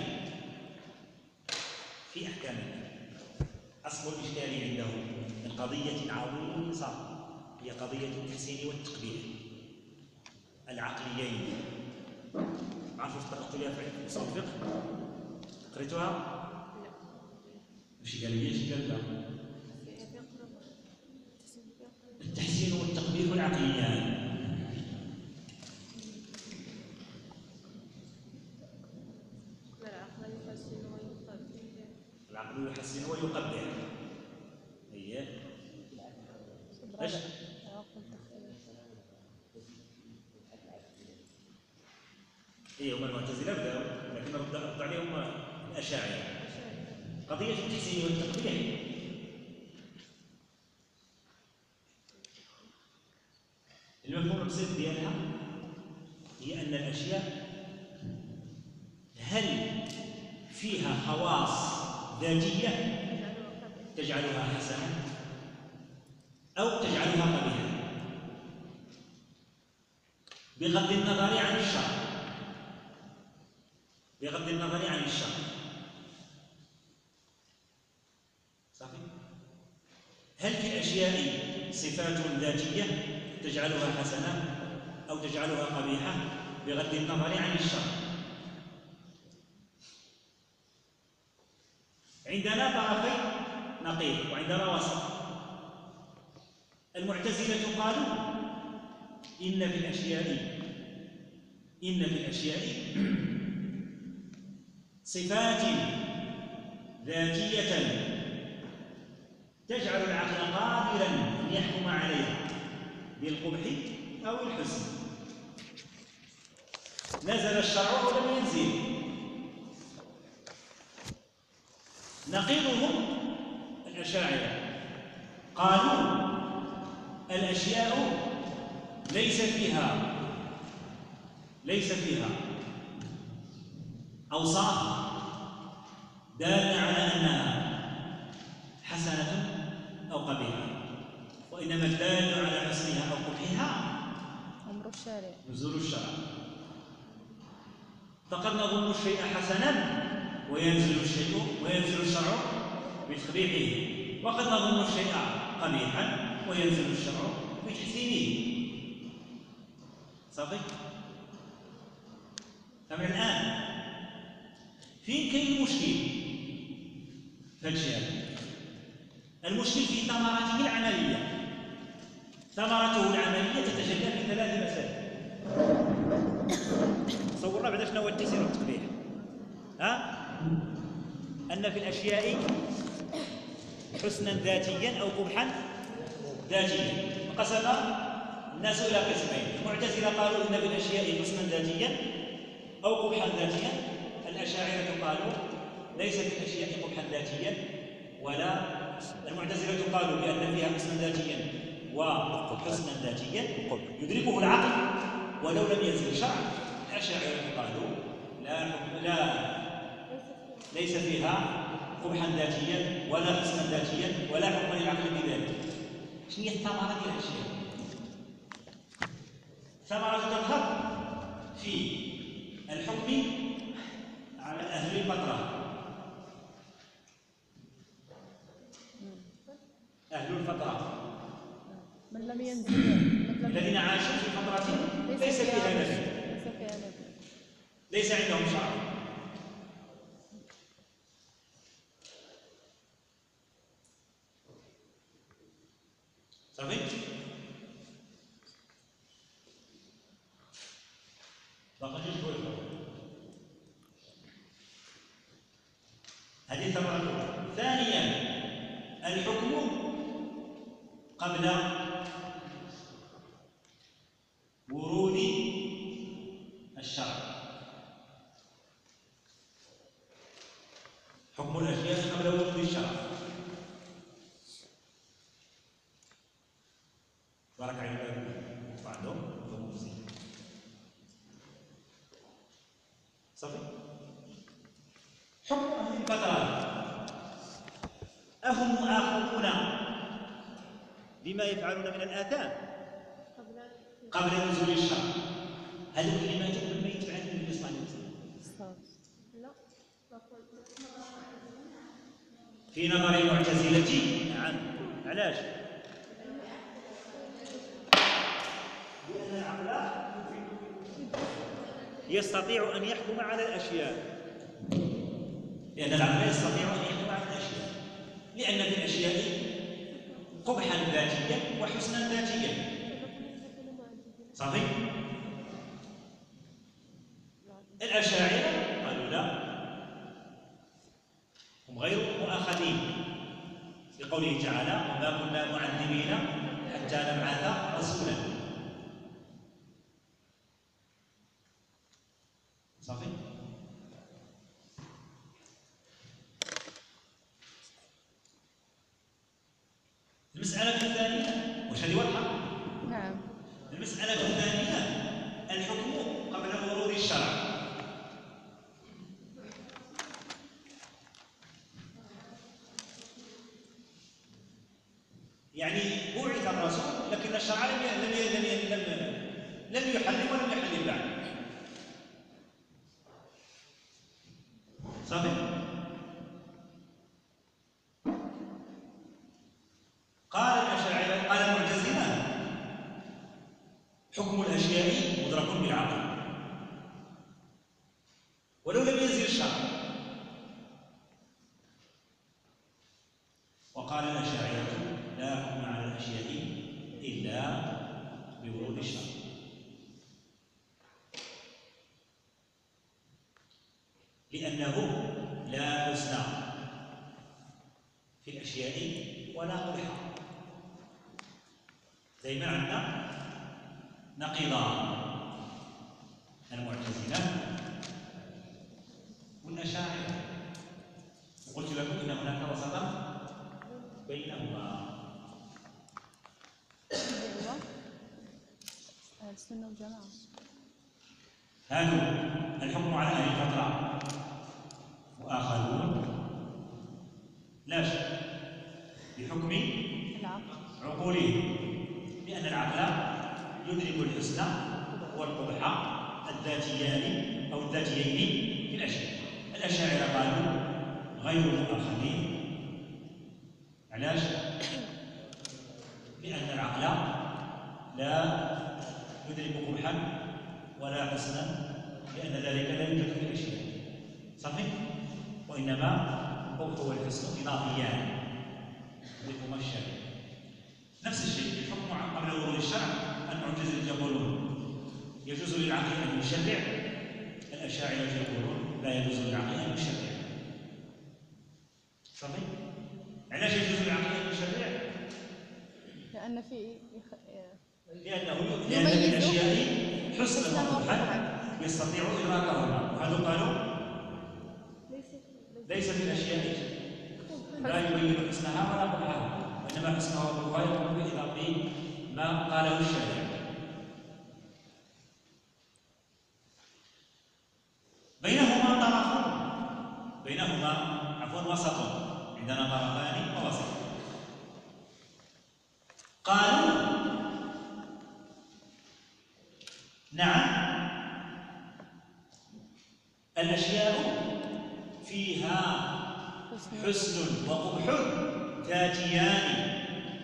في أحكام الله. أصل الإشكال عنده من قضية عظيمة هي قضية التحسين والتقبيح العقليين. عرفوا قلت لها في أصول الفقه؟ قريتوها؟ ماشي قال لي ايش قال لا؟ التحسين والتقبيح العقليان. العقل يحسن ويقبح. ايه ايش؟ ايه هم المعتزله بداوا، لكن رد عليهم الاشاعره. قضيه التحسين والتقبيح المفهوم البسيط ديالها هي ان الاشياء هل فيها خواص ذاتيه تجعلها حسنه او تجعلها قبيحه بغض النظر عن الشر، بغض النظر عن الشر. صافي؟ هل في الاشياء صفات ذاتيه تجعلها حسنه او تجعلها قبيحه بغض النظر عن الشر؟ عندنا طرفي نقيض وعندنا وسط. المعتزله قالوا ان في الاشياء ان في الاشياء صفات ذاتيه تجعل العقل قادرا ان يحكم عليها بالقبح او الحسن، نزل الشرع ولم ينزل. نقيضهم الاشاعره قالوا الاشياء ليس فيها ليس فيها اوصاف داله على انها حسنه او قبيحه، وانما الدال على حسنها او قبحها امر الشارع، نزول الشرع. فقد نظن الشيء حسنا وينزل الشيء وينزل الشرع بتقبيحه، وقد نظن الشيء قبيحا وينزل الشرع بتحسينه. صافي؟ أما الآن فين كاين المشكل في هذا الشيء؟ المشكل في ثمرته العملية. ثمرته العملية تتجلى في ثلاث مسائل. تصورنا بعد شنو هو التحسين والتقبيح؟ ها؟ أن في الأشياء حسنا ذاتيا أو قبحا ذاتيا. انقسم الناس إلى قسمين. المعتزلة قالوا إن في الأشياء حسنا ذاتيا أو قبحا ذاتيا. الأشاعرة قالوا ليس في الأشياء قبحا ذاتيا ولا. المعتزلة قالوا بأن فيها حسنا ذاتيا وحسنا ذاتيا يدركه العقل ولو لم ينزل شرع. الأشاعرة قالوا لا لا ليس فيها قبحا ذاتيا ولا حسنا ذاتيا ولا حكما للعقل بذلك. شنو هي الثمرة ديال الأشياء؟ ثمرة تظهر في الحكم على أهل الفترة. أهل الفترة من لم ينزل من لم الذين عاشوا في فترة ليس فيها نزل، ليس فيها نزل، ليس عندهم شرع. صافي؟ باقي شوي. هذه الثمرة الأولى. ثانيا الحكم قبل صافي. حكم أهل الفترة أهم مؤاخذون بما يفعلون من الآثام قبل نزول الشرع؟ هل هو اللي ماتوا لما يتبع النبي صلى الله عليه وسلم؟ لا. في نظر المعتزلة نعم. علاش؟ لأن العقل يستطيع أن يحكم على الأشياء. لأن العقل يستطيع أن يحكم على الأشياء، لأن في الأشياء قبحا ذاتيا وحسنا ذاتيا. صحيح؟ الأشاعرة قالوا لا، هم غير مؤاخذين لقوله تعالى: وما كنا معذبين حتى نبعث رسولا. صحيح؟ المسألة الثانية، وش هذه واضحة؟ نعم. المسألة الثانية الحكم قبل ورود الشرع. يعني بعث الرسول لكن الشرع لم لم لم لم يحرم ولم يحلل بعد. صحيح؟ قال الأشاعرة، قال المعتزلة: حكم الأشياء مدرك بالعقل ولو لم ينزل الشرع. وقال الأشاعرة: لا حكم على الأشياء إلا بورود الشرع. لأنه لا حسن في الأشياء ولا قبح. زي ما عندنا نقيضان: المعتزلة والأشاعرة. وقلت لكم إن هناك وسطا بينهما. هو أهل السنة والجماعة. هذا الحكم على أهل الفترة وآخرون لا شك بحكم العقل عقولهم، لأن العقل يدرك الحسن والقبح الذاتيان أو الذاتيين في الأشياء. الأشاعرة قالوا غير مؤاخذين. علاش؟ لأن العقل لا يدرك قبحا ولا حسنا، لأن ذلك لا يوجد في الأشياء. صحيح؟ وإنما القبح والحسن إضافيان يدركهما الشارع. نفس الشيء الحكم قبل ورود الشرع. المعتزلة يقولون يجوز للعقل أن يشرع، الأشاعرة يقولون لا يجوز للعقل أن يشرع. صحيح؟ علاش يجوز للعقل أن يشرع؟ لأن في يخ... لأنه لأن في الأشياء حسنا وقبحا يستطيع إدراكهما. وهذا قالوا ليس في الأشياء لا يبين حسنها ولا قبحها، وإنما حسنها وقبحها يكون بإضافة ما قاله الشارع. بينهما طرف، بينهما عفوا وسط، عندنا طرفان ووسط. قالوا نعم الأشياء فيها حسن وقبح ذاتيان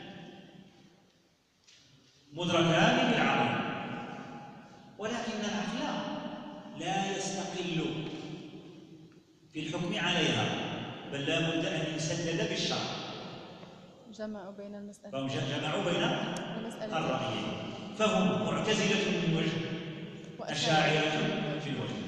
مدركان بالعقل، ولكن العقل لا يستقل في الحكم عليها، بل لا بد أن يسدد بالشرع. جمعوا بين المسألة فهم جمعوا بين المسألة الرأيين، فهم معتزلة من وجه، أشاعرة في الوجه.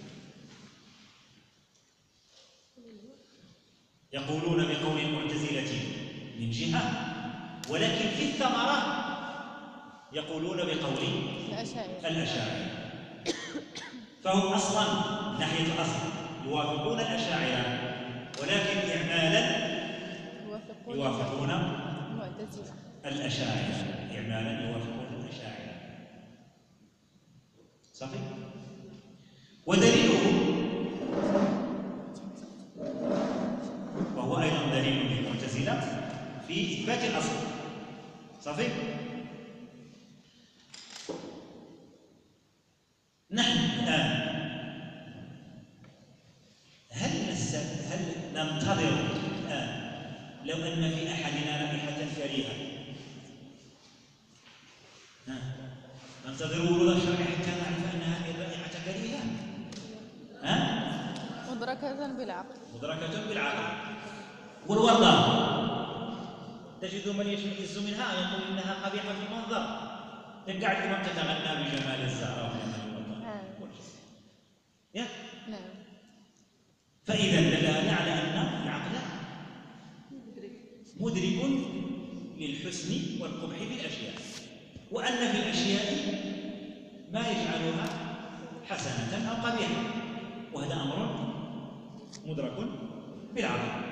يقولون بقول المعتزلة من جهة، ولكن في الثمرة يقولون بقول الأشاعرة. فهم أصلا ناحية الأصل يوافقون الأشاعرة، ولكن إعمالا يوافقون المعتزلة. الأشاعرة، إعمالا يوافقون الأشاعرة. صحيح؟ ودليله وهو أيضا دليل للمعتزلة في إثبات الأصل. صافي؟ نحن الآن هل هل ننتظر الآن لو أن في أحدنا رائحة كريهة ننتظر ورود الشرع حتى نعرف أن هذه الرائحة كريهة؟ ها؟ مدركة بالعقل. مدركة بالعقل. والوردة تجد من يشمئز منها يقول إنها قبيحة في المنظر، تقعد الإمام تتغنى بجمال الزهراء وجمال الوردة. نعم. نعم. فإذا دلالة على أن العقل مدرك للحسن والقبح في الأشياء، وأن في الأشياء ما يجعلها حسنة أو قبيحة، وهذا أمر مدرك بالعقل.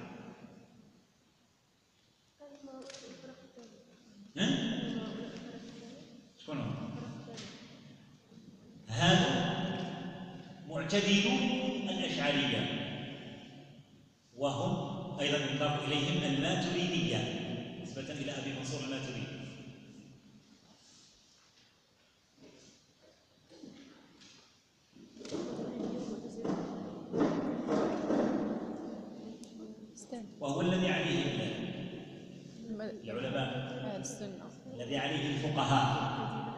ها؟ شكون هو؟ هذا معتدل الأشعرية، وهم أيضا يضاف إليهم الماتريدية نسبة إلى أبي منصور الماتريدي. وهو الذي عليه العلماء أهل السنة، الذي عليه الفقهاء.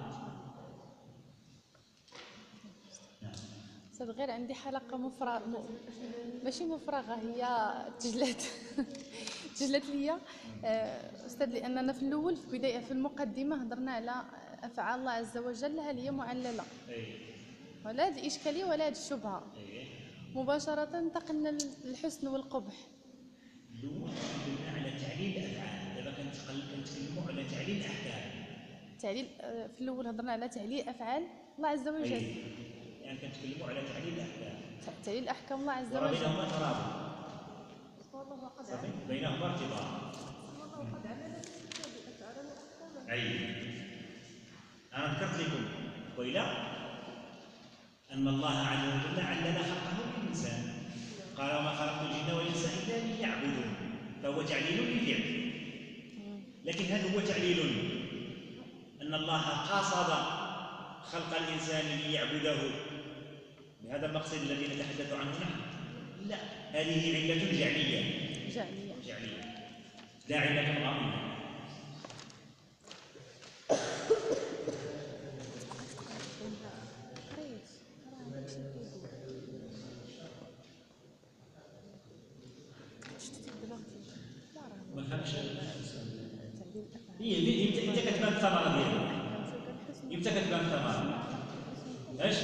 أستاذ غير عندي حلقة مفرغة، ماشي مفرغة، هي تجلت تجلت ليا أستاذ، لأننا في الأول في بداية في المقدمة هضرنا على أفعال الله عز وجل هل هي معللة، ولا هذه الإشكالية ولا هذه الشبهة. مباشرة انتقلنا للحسن والقبح. الأول تكلمنا على تعليل الأفعال، دابا كنتكلموا على تعليل الأحكام. تعليل في الأول هضرنا على تعليل أفعال الله عز وجل، يعني كنتكلموا على تعليل الأحكام، تعليل أحكام الله عز وجل، وبينهما ترابط، بينهما ارتباط. أي أنا ذكرت لكم وإلى أن الله عز وجل علل خلقه للإنسان، قال وما خلقت الجن والإنس إلا ليعبدون، فهو تعليل للفعل. لكن هل هو تعليل أن الله قاصد خلق الإنسان ليعبده بهذا المقصد الذي نتحدث عنه نحن؟ لا، هذه علة جعلية جعلية جعلية لا علة غائبة. ما فهمش هي انت كتبان الثمره ديالها، امتى كتبان الثمره؟ ايش؟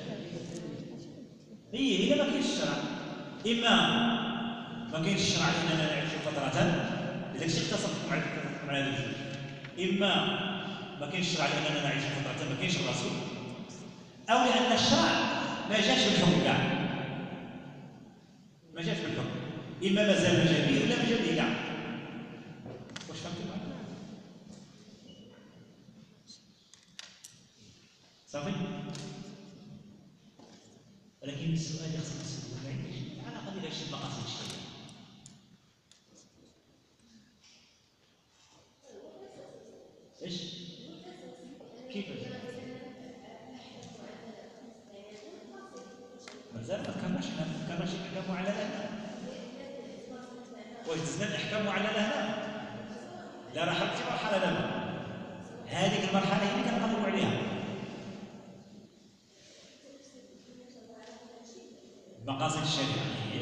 هي هي ما كاينش الشرع، اما ما كاينش الشرع لاننا نعيشوا فتره، لذلك الشيء اختصركم على على هذا الجزء، اما ما كاينش الشرع لاننا نعيشوا فتره ما كاينش الرسول، او لان الشرع ما جاش بالحكم كاع، ما جاش بالحكم، اما مازال ما جا به ولا ما جا به كاع. واش فهمتوا معايا؟ صافي؟ ولكن السؤال اللي خصنا نسولو ما عنديش علاقه ديال هادشي المقاصد الشرعيه. ايش؟ كيفاش؟ مازال ما ذكرناش حنا ما ذكرناش الاحكام على الاهل. واش دزنا الاحكام على الاهل؟ لا راه حتى مرحله دابا. هذيك المرحله هي اللي كنقلبوا عليها. مقاصد الشريعه هي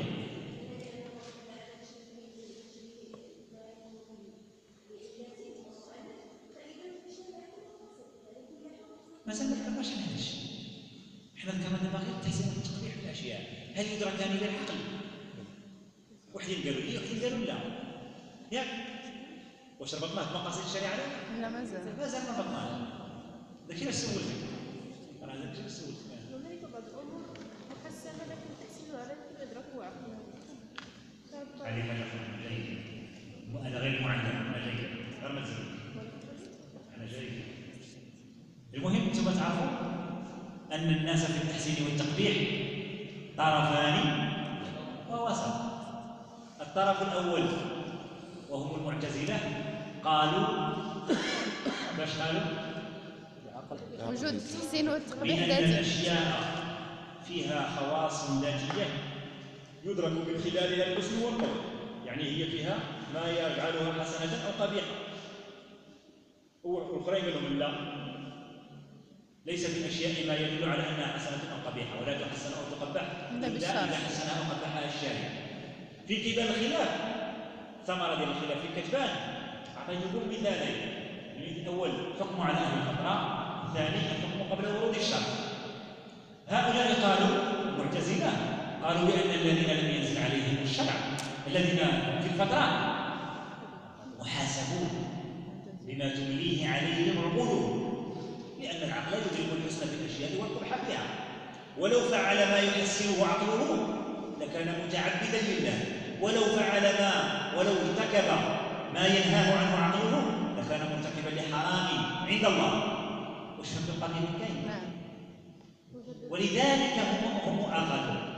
مازال ما ذكرناش هذا الشيء. حنا ذكرنا دابا غير التحسين والتقبيح في الاشياء، هل يدركان بالعقل؟ وحدين قالوا لي وحدين قالوا لا. ياك؟ واش ربطناه بمقاصد الشريعه؟ لا مازال مازال ما ربطناه. داكشي علاش سولتك. راه داكشي علاش سولتك. هنالك بعض الامور محسنه لكن تحسينها على يدركه عقله. علي حاجه جيد. انا غير معلم، انا جيد. غير ما تزيد. انا جيد. المهم انتم تعرفوا ان أن الناس في التحسين والتقبيح طرفان ووسط. الطرف الأول وهم المعتزلة قالوا باش قالوا وجود التحسين والتقبيح بأن ذاتي. الأشياء فيها خواص ذاتية يدرك من خلالها الحسن والقبح، يعني هي فيها ما يجعلها حسنة أو قبيحة. والآخرين منهم لا، ليس في الأشياء ما يدل على أنها حسنة أو قبيحة، ولا تحسن أو تقبح إلا إذا حسنها أو قبحها الشارع. في كتاب الخلاف ثمرة ديال الخلاف في الكتبان أعطيتكم مثالين. المثال الأول حكم على أهل الفترة، الثاني الحكم قبل ورود الشرع. هؤلاء قالوا المعتزلة قالوا بأن الذين لم ينزل عليهم الشرع الذين في الفترة محاسبون بما تمليه عليهم عقولهم، لأن العقل يدرك الحسن في الأشياء والقبح فيها، ولو فعل ما يحسنه عقله لكان متعبدا لله، ولو فعل ما ولو ارتكب ما ينهاه عنه عقله لكان مرتكبا لحرام عند الله. وش فهمت القضية كاين؟ نعم. ولذلك هم هم أخذوا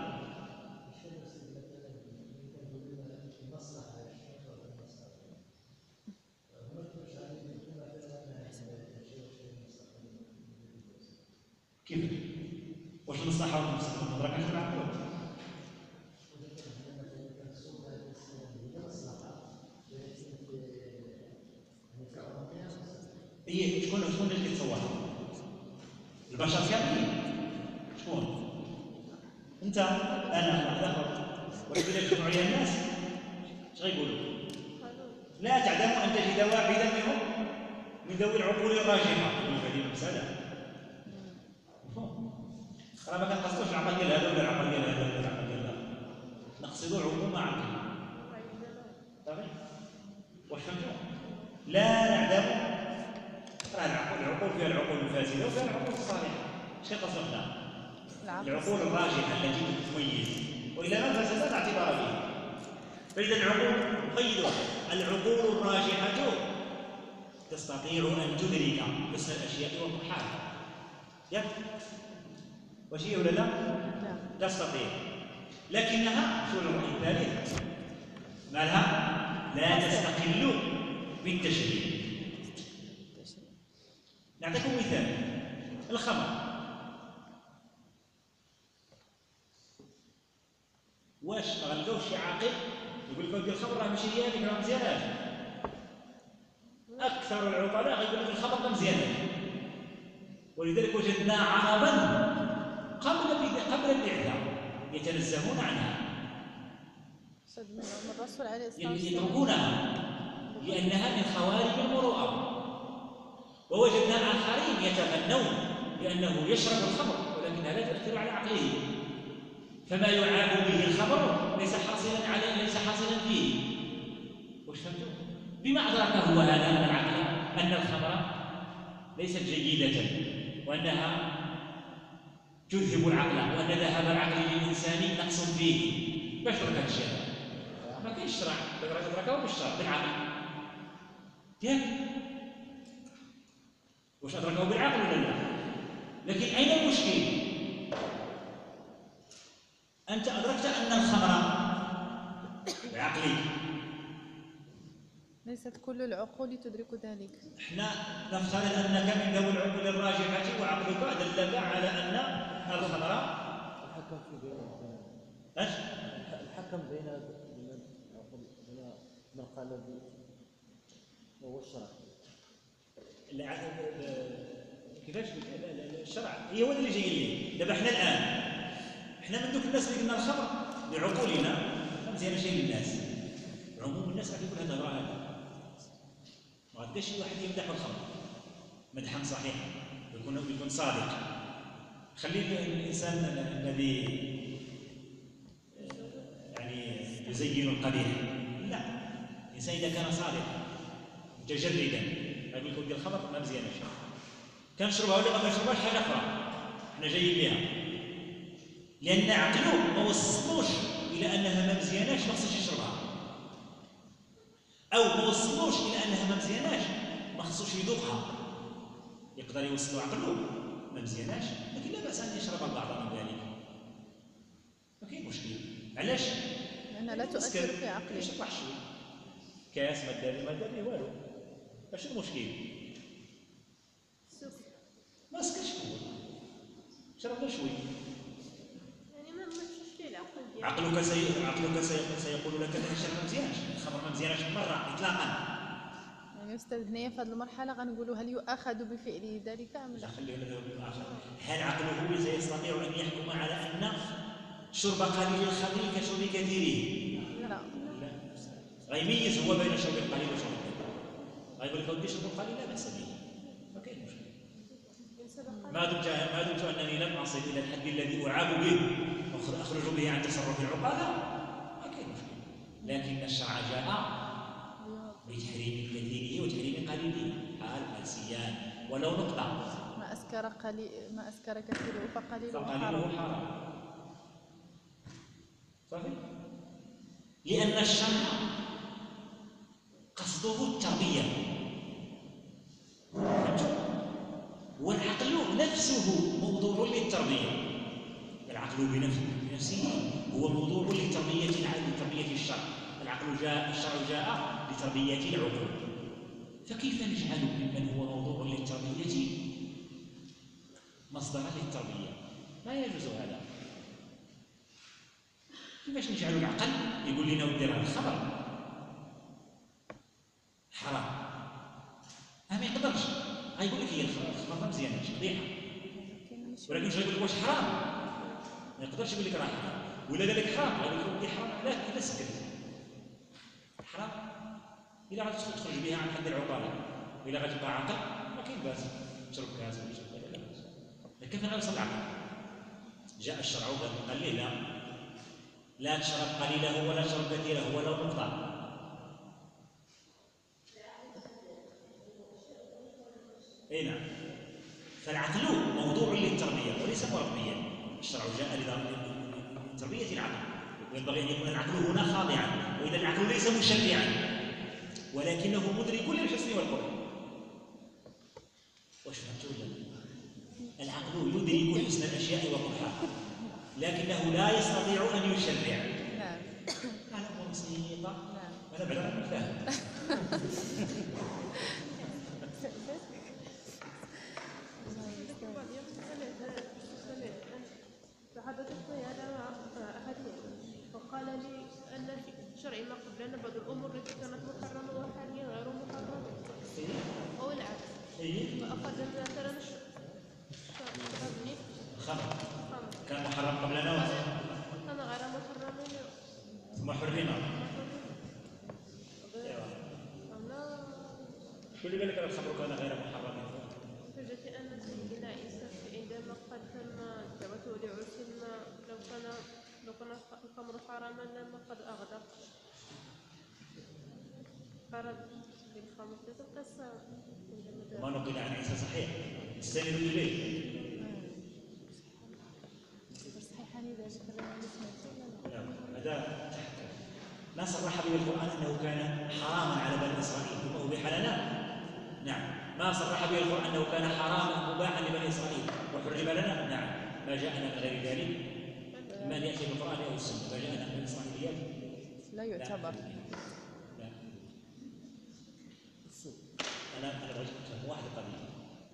كيف؟ واش المصلحة والمفسدة المدركة في العقول؟ هي شكون شكون اللي كيتصورها؟ البشر كاملين. شكون؟ أنت أنا واحد آخر، ولكن إذا اجتمعوا عليها الناس اش غيقولوا؟ لا تعلم أن تجد واحدا منهم من ذوي العقول الراجحة. يقول هذه مسألة. راه ما كنقصدوش العقل ديال هذا ولا العقل ديال هذا ولا العقل ديال هذا، نقصدوا عموم عقل. صافي؟ واش فهمتوا؟ لا نعلم. راه العقول العقول فيها العقول الفاسده وفيها العقول الصالحه. اش كنقصدوا حنا؟ العقول الراجحه التي تميز، والا ما فسدت اعتبار بها. فاذا العقول قيدوا العقول الراجحه تستطيع ان تدرك حسن الاشياء وقبحها. ياك؟ واش هي ولا لا؟ لا تستطيع. لكنها شو الرأي الثالث؟ مالها؟ لا تستقل بالتشريع. نعطيكم مثال. الخمر. واش ما غلقوش شي عاقل يقول لكم ديال الخمر راه ماشي هي هذيك راه مزيانات؟ اكثر العقلاء غيقول لك الخمر راه مزيانات. ولذلك وجدنا عربا قبل قبل البعثه يتنزهون عنها، الرسول عليه الصلاه والسلام يتركونها لانها من خوارج المروءه. ووجدنا اخرين يتغنون بانه يشرب الخمر ولكنها لا تؤثر على عقله، فما يعاب به الخمر ليس حاصلا على ليس حاصلا فيه. واش فهمتوا؟ بما ادركه هو هذا من العقل ان الخمر ليست جيده وانها تذهب العقل، وان ذهاب العقل للانسان نقص فيه. باش ترك هذا الشيء؟ ما كاينش شرع، تدركه بالشرع بالعقل. ياك؟ واش ادركه بالعقل ولا لا؟ لكن اين المشكل؟ انت ادركت ان الخمر بعقلك، ليست كل العقول تدرك ذلك. احنا نفترض انك من ذوي العقول الراجحه وعقلك دلك على ان الخمر الحكم في بين ايش؟ الحكم بين بين بين من قال هو الشرع. كيفاش الشرع هي هو اللي جاي ليه. دابا احنا الان احنا من ذوك الناس اللي قلنا الخمر بعقولنا ما مزيان شيء للناس. عموم الناس غادي يقول هذا الهضره هذه ما غاديش شي واحد يمدح بالخمر مدحا صحيحا يكون يكون صادق. خلي الانسان الذي يعني يزين القبيح، لا، الانسان اذا كان صادقا متجردا يقول لكم ديال الخمر ما مزيانش، كنشربها ولا ما كنشربهاش حاجه اخرى حنا جايين بها، لان عقله ما وصلوش الى انها ما مزياناش ما خصوش يشربها، او ما وصلوش الى انها ما مزياناش ما خصوش يذوقها. يقدر يوصلوا عقله ما مزياناش، لكن لا باس ان يشرب البعض من ذلك، ما كاين مشكل. علاش؟ لأنها لا تؤثر في عقله. يشرب شوي كاس ما دار ما دار والو، اش المشكل؟ ما سكتش هو شرب له شوي. يعني ما مشيش ليه العقل ديالك. عقلك سي... عقلك سي... سيقول لك انك الشرب ما مزيانش، الخمر ما مزيانش مره اطلاقا. يعني أستاذ هنايا في هذه المرحلة غنقولوا هل يؤاخذ بفعله ذلك أم لا؟ خليه للآخر. هل عقله سيستطيع ان يحكم على ان شرب قليل الخمر كشرب كثيره؟ لا. لا. غيميز هو بين شرب القليل وشرب الكثير. غيقول لك ودي شرب القليل لا باس به، ما كاين مشكل. ما دمت ما دمت انني لم اصل الى الحد الذي اعاب به اخرج به عن تصرف العقلاء ما كاين مشكل. لكن الشرع جاء بتحريم كثيره وتحريم قليله حال السيان ولو نقطه. ما أسكر قليل ما أسكر كثيره فقليله فقليله حرام. حرام. صحيح؟ لأن الشرع قصده التربية، والعقل نفسه موضوع للتربية. العقل بنفسه هو موضوع لتربية لتربية الشرع. العقل جاء الشرع جاء لتربية العقول، فكيف نجعل ممن هو موضوع للتربية مصدرا للتربية؟ لا يجوز هذا. كيفاش نجعل العقل يقول لنا ودي راه الخمر حرام؟ ما يقدرش، غايقول لك هي الخمر ما مزيانش قبيحه، ولكن واش غايقول لك واش حرام؟ ما يقدرش يقول لك راه حرام. ولا قال لك حرام غايقول لك ودي حرام علاش؟ الا سكت حرام. الا غادي تخرج بها عن حد العقلاء، الا غتبقى عقل ما كاين باس تشرب كاس ولا تشرب كذا لا باس. لكن كيف غيوصل العقل؟ جاء الشرع وقال لي لا لا تشرب قليله ولا تشرب كثيره ولو نقطه. اي نعم. فالعقل موضوع للتربيه وليس مربيا. الشرع جاء لتربيه العقل، وينبغي ان يكون العقل هنا خاضعا، واذا العقل ليس مشرعا ولكنه مدرك للحسن والقبح. واش فهمتوا ولا؟ العقل يدرك حسن الاشياء وقبحها لكنه لا يستطيع ان يشرع. نعم. أنا بسيطة. نعم. أنا بعد أنا فاهم. تحدثت أنا مع أحدهم فقال لي أن في شرع ما قبلنا بعض الأمور التي كانت محرمة وحاليا غير محرمة أو العكس. فأخذ مثلا الخمر كان محرم قبلنا كان غير محرم ثم حرم. شو اللي قال لك الخمر كان غير محرم؟ حجة أن سيدنا عيسى عندما قدم دعوته لعرسنا لو كان لو كان الخمر حراما لما قد أغدق قرب بالخمر تلك القصة. ما نقل عن عيسى صحيح استند إليه. صحيح إذا ذكر هذا ما صرح به القرآن أنه كان حراما على بني إسرائيل ثم أبيح لنا. نعم. ما صرح به القرآن أنه كان حراما مباحا لبني إسرائيل وحرم لنا. نعم. ما جاءنا من غير ذلك ما يأتي بالقرآن أو السنة. ما جاءنا من الإسرائيليات لا يعتبر. لا. أنا أنا بغيت أفهم واحد القضية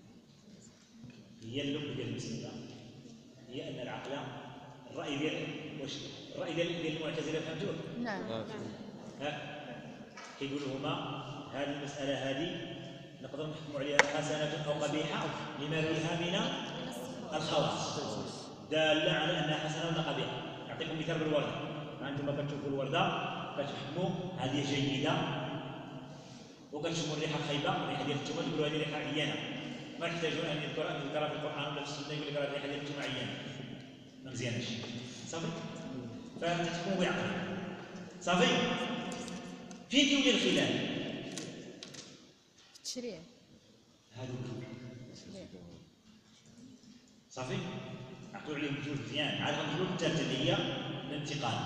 هي اللب ديال المسألة هي أن العقل الرأي ديال واش الرأي ديال ديال المعتزلة فهمتوه؟ نعم. ها كيقولوا هما هذه المسألة هذه نقدر نحكم عليها حسنة أو قبيحة لما فيها من الخواص دالة على أنها حسنة ولا قبيحة. أعطيكم مثال بالوردة. أنتم كتشوفوا الوردة كتحكموا هذه جيدة وكتشموا الريحة خايبة الريحة ديال الثومة تقولوا هذه ريحة عيانة ما تحتاجون أن يذكر أن يذكرها في القرآن ولا في السنة يقول لك الريحة ديال الثومة عيانة ما مزيانش صافي. فتحكموا بعقل صافي. فين كيولي الخلاف؟ تشريع. هادو صافي عقلوا عليهم بجوج مزيان. عاد غنقولوا الثالثه اللي هي الانتقال.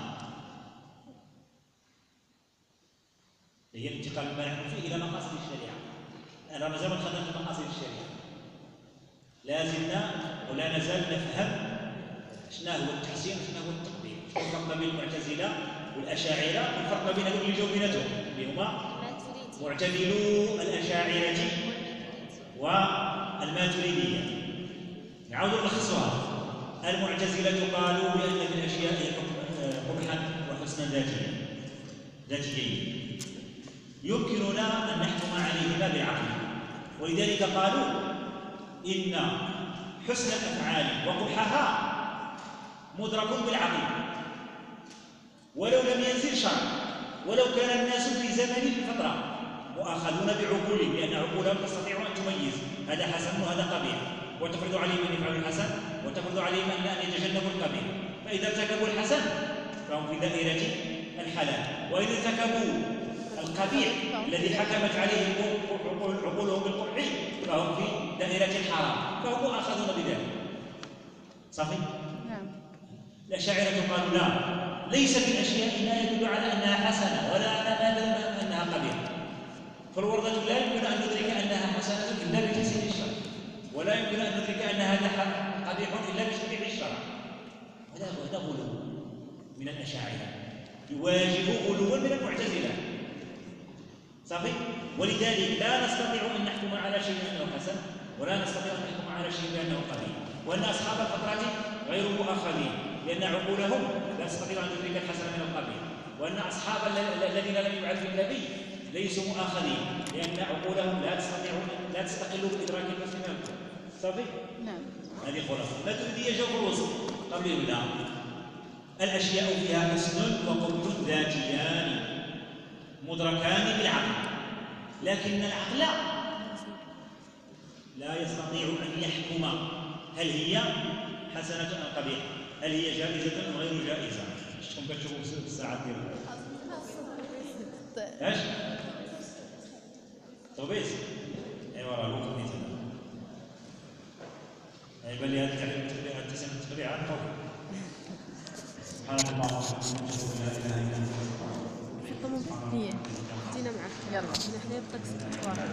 هي الانتقال مما نحن فيه الى مقاصد الشريعه. انا مازال ما دخلنا في مقاصد الشريعه. لازلنا ولا نزال نفهم شنو هو التحسين وشنو هو التقبيح، الفرق ما بين المعتزلة والأشاعرة والفرق ما بين هذوك اللي جاوا بيناتهم اللي هما معتدلو الأشاعرة والماتريدية. نعاودوا نلخصوها. المعتزلة قالوا بأن في الأشياء قبحا وحسنا ذاتيا ذاتيين يمكننا أن نحكم عليهما بالعقل، ولذلك قالوا إن حسن الأفعال وقبحها مدرك بالعقل ولو لم ينزل شرع، ولو كان الناس في زمن في فترة مؤاخذون بعقولهم، لأن عقولهم تستطيع أن تميز هذا حسن وهذا قبيح، وتفرض عليهم أن يفعلوا الحسن وتفرض عليهم أن يتجنبوا القبيح. فإذا ارتكبوا الحسن فهم في دائرة الحلال، وإن ارتكبوا القبيح الذي حكمت عليهم عقولهم بالقبح فهم في دائرة الحرام، فهم مؤاخذون بذلك. صافي؟ نعم. الأشاعرة قالوا لا، ليس في الأشياء ما يدل على أنها حسنة ولا على ما يدل أنها قبيحة. فالوردة لا يمكن أن ندرك أنها حسنة إلا بتيسير الشرع، ولا يمكن أن ندرك أن هذا قبيح إلا بتشريع الشرع. هذا غلو من الأشاعرة يواجه غلوا من المعتزلة. صافي؟ ولذلك لا نستطيع أن نحكم على شيء بأنه حسن، ولا نستطيع أن نحكم على شيء بأنه قبيح، وأن أصحاب الفترة غير مؤاخذين لأن عقولهم لا تستطيع أن تدرك الحسن من القبيح، وأن أصحاب الذين لم يبعث النبي ليسوا مؤاخذين لأن عقولهم لا تستطيع لا تستقل بإدراك الحسن من القبيح. صافي؟ نعم. هذه خلاصة. الماتريدية جاءوا في الوسط قبل لا، الأشياء فيها حسن وقبح ذاتيان مدركان بالعقل، لكن العقل لا يستطيع أن يحكم هل هي حسنة أم قبيحة، هل هي جائزة أم غير جائزة. شكون كتشوفوا في الساعات ديالكم؟ اش؟ طوبيس؟ ايوا راه قلت لي تما. يبان لي هذا التعليم التبريع التسمية التبريع عن قوي. سبحانك اللهم وبحمدك اشهد ان لا اله الا انت. هي جينا معك. يلا. نحن بطاقة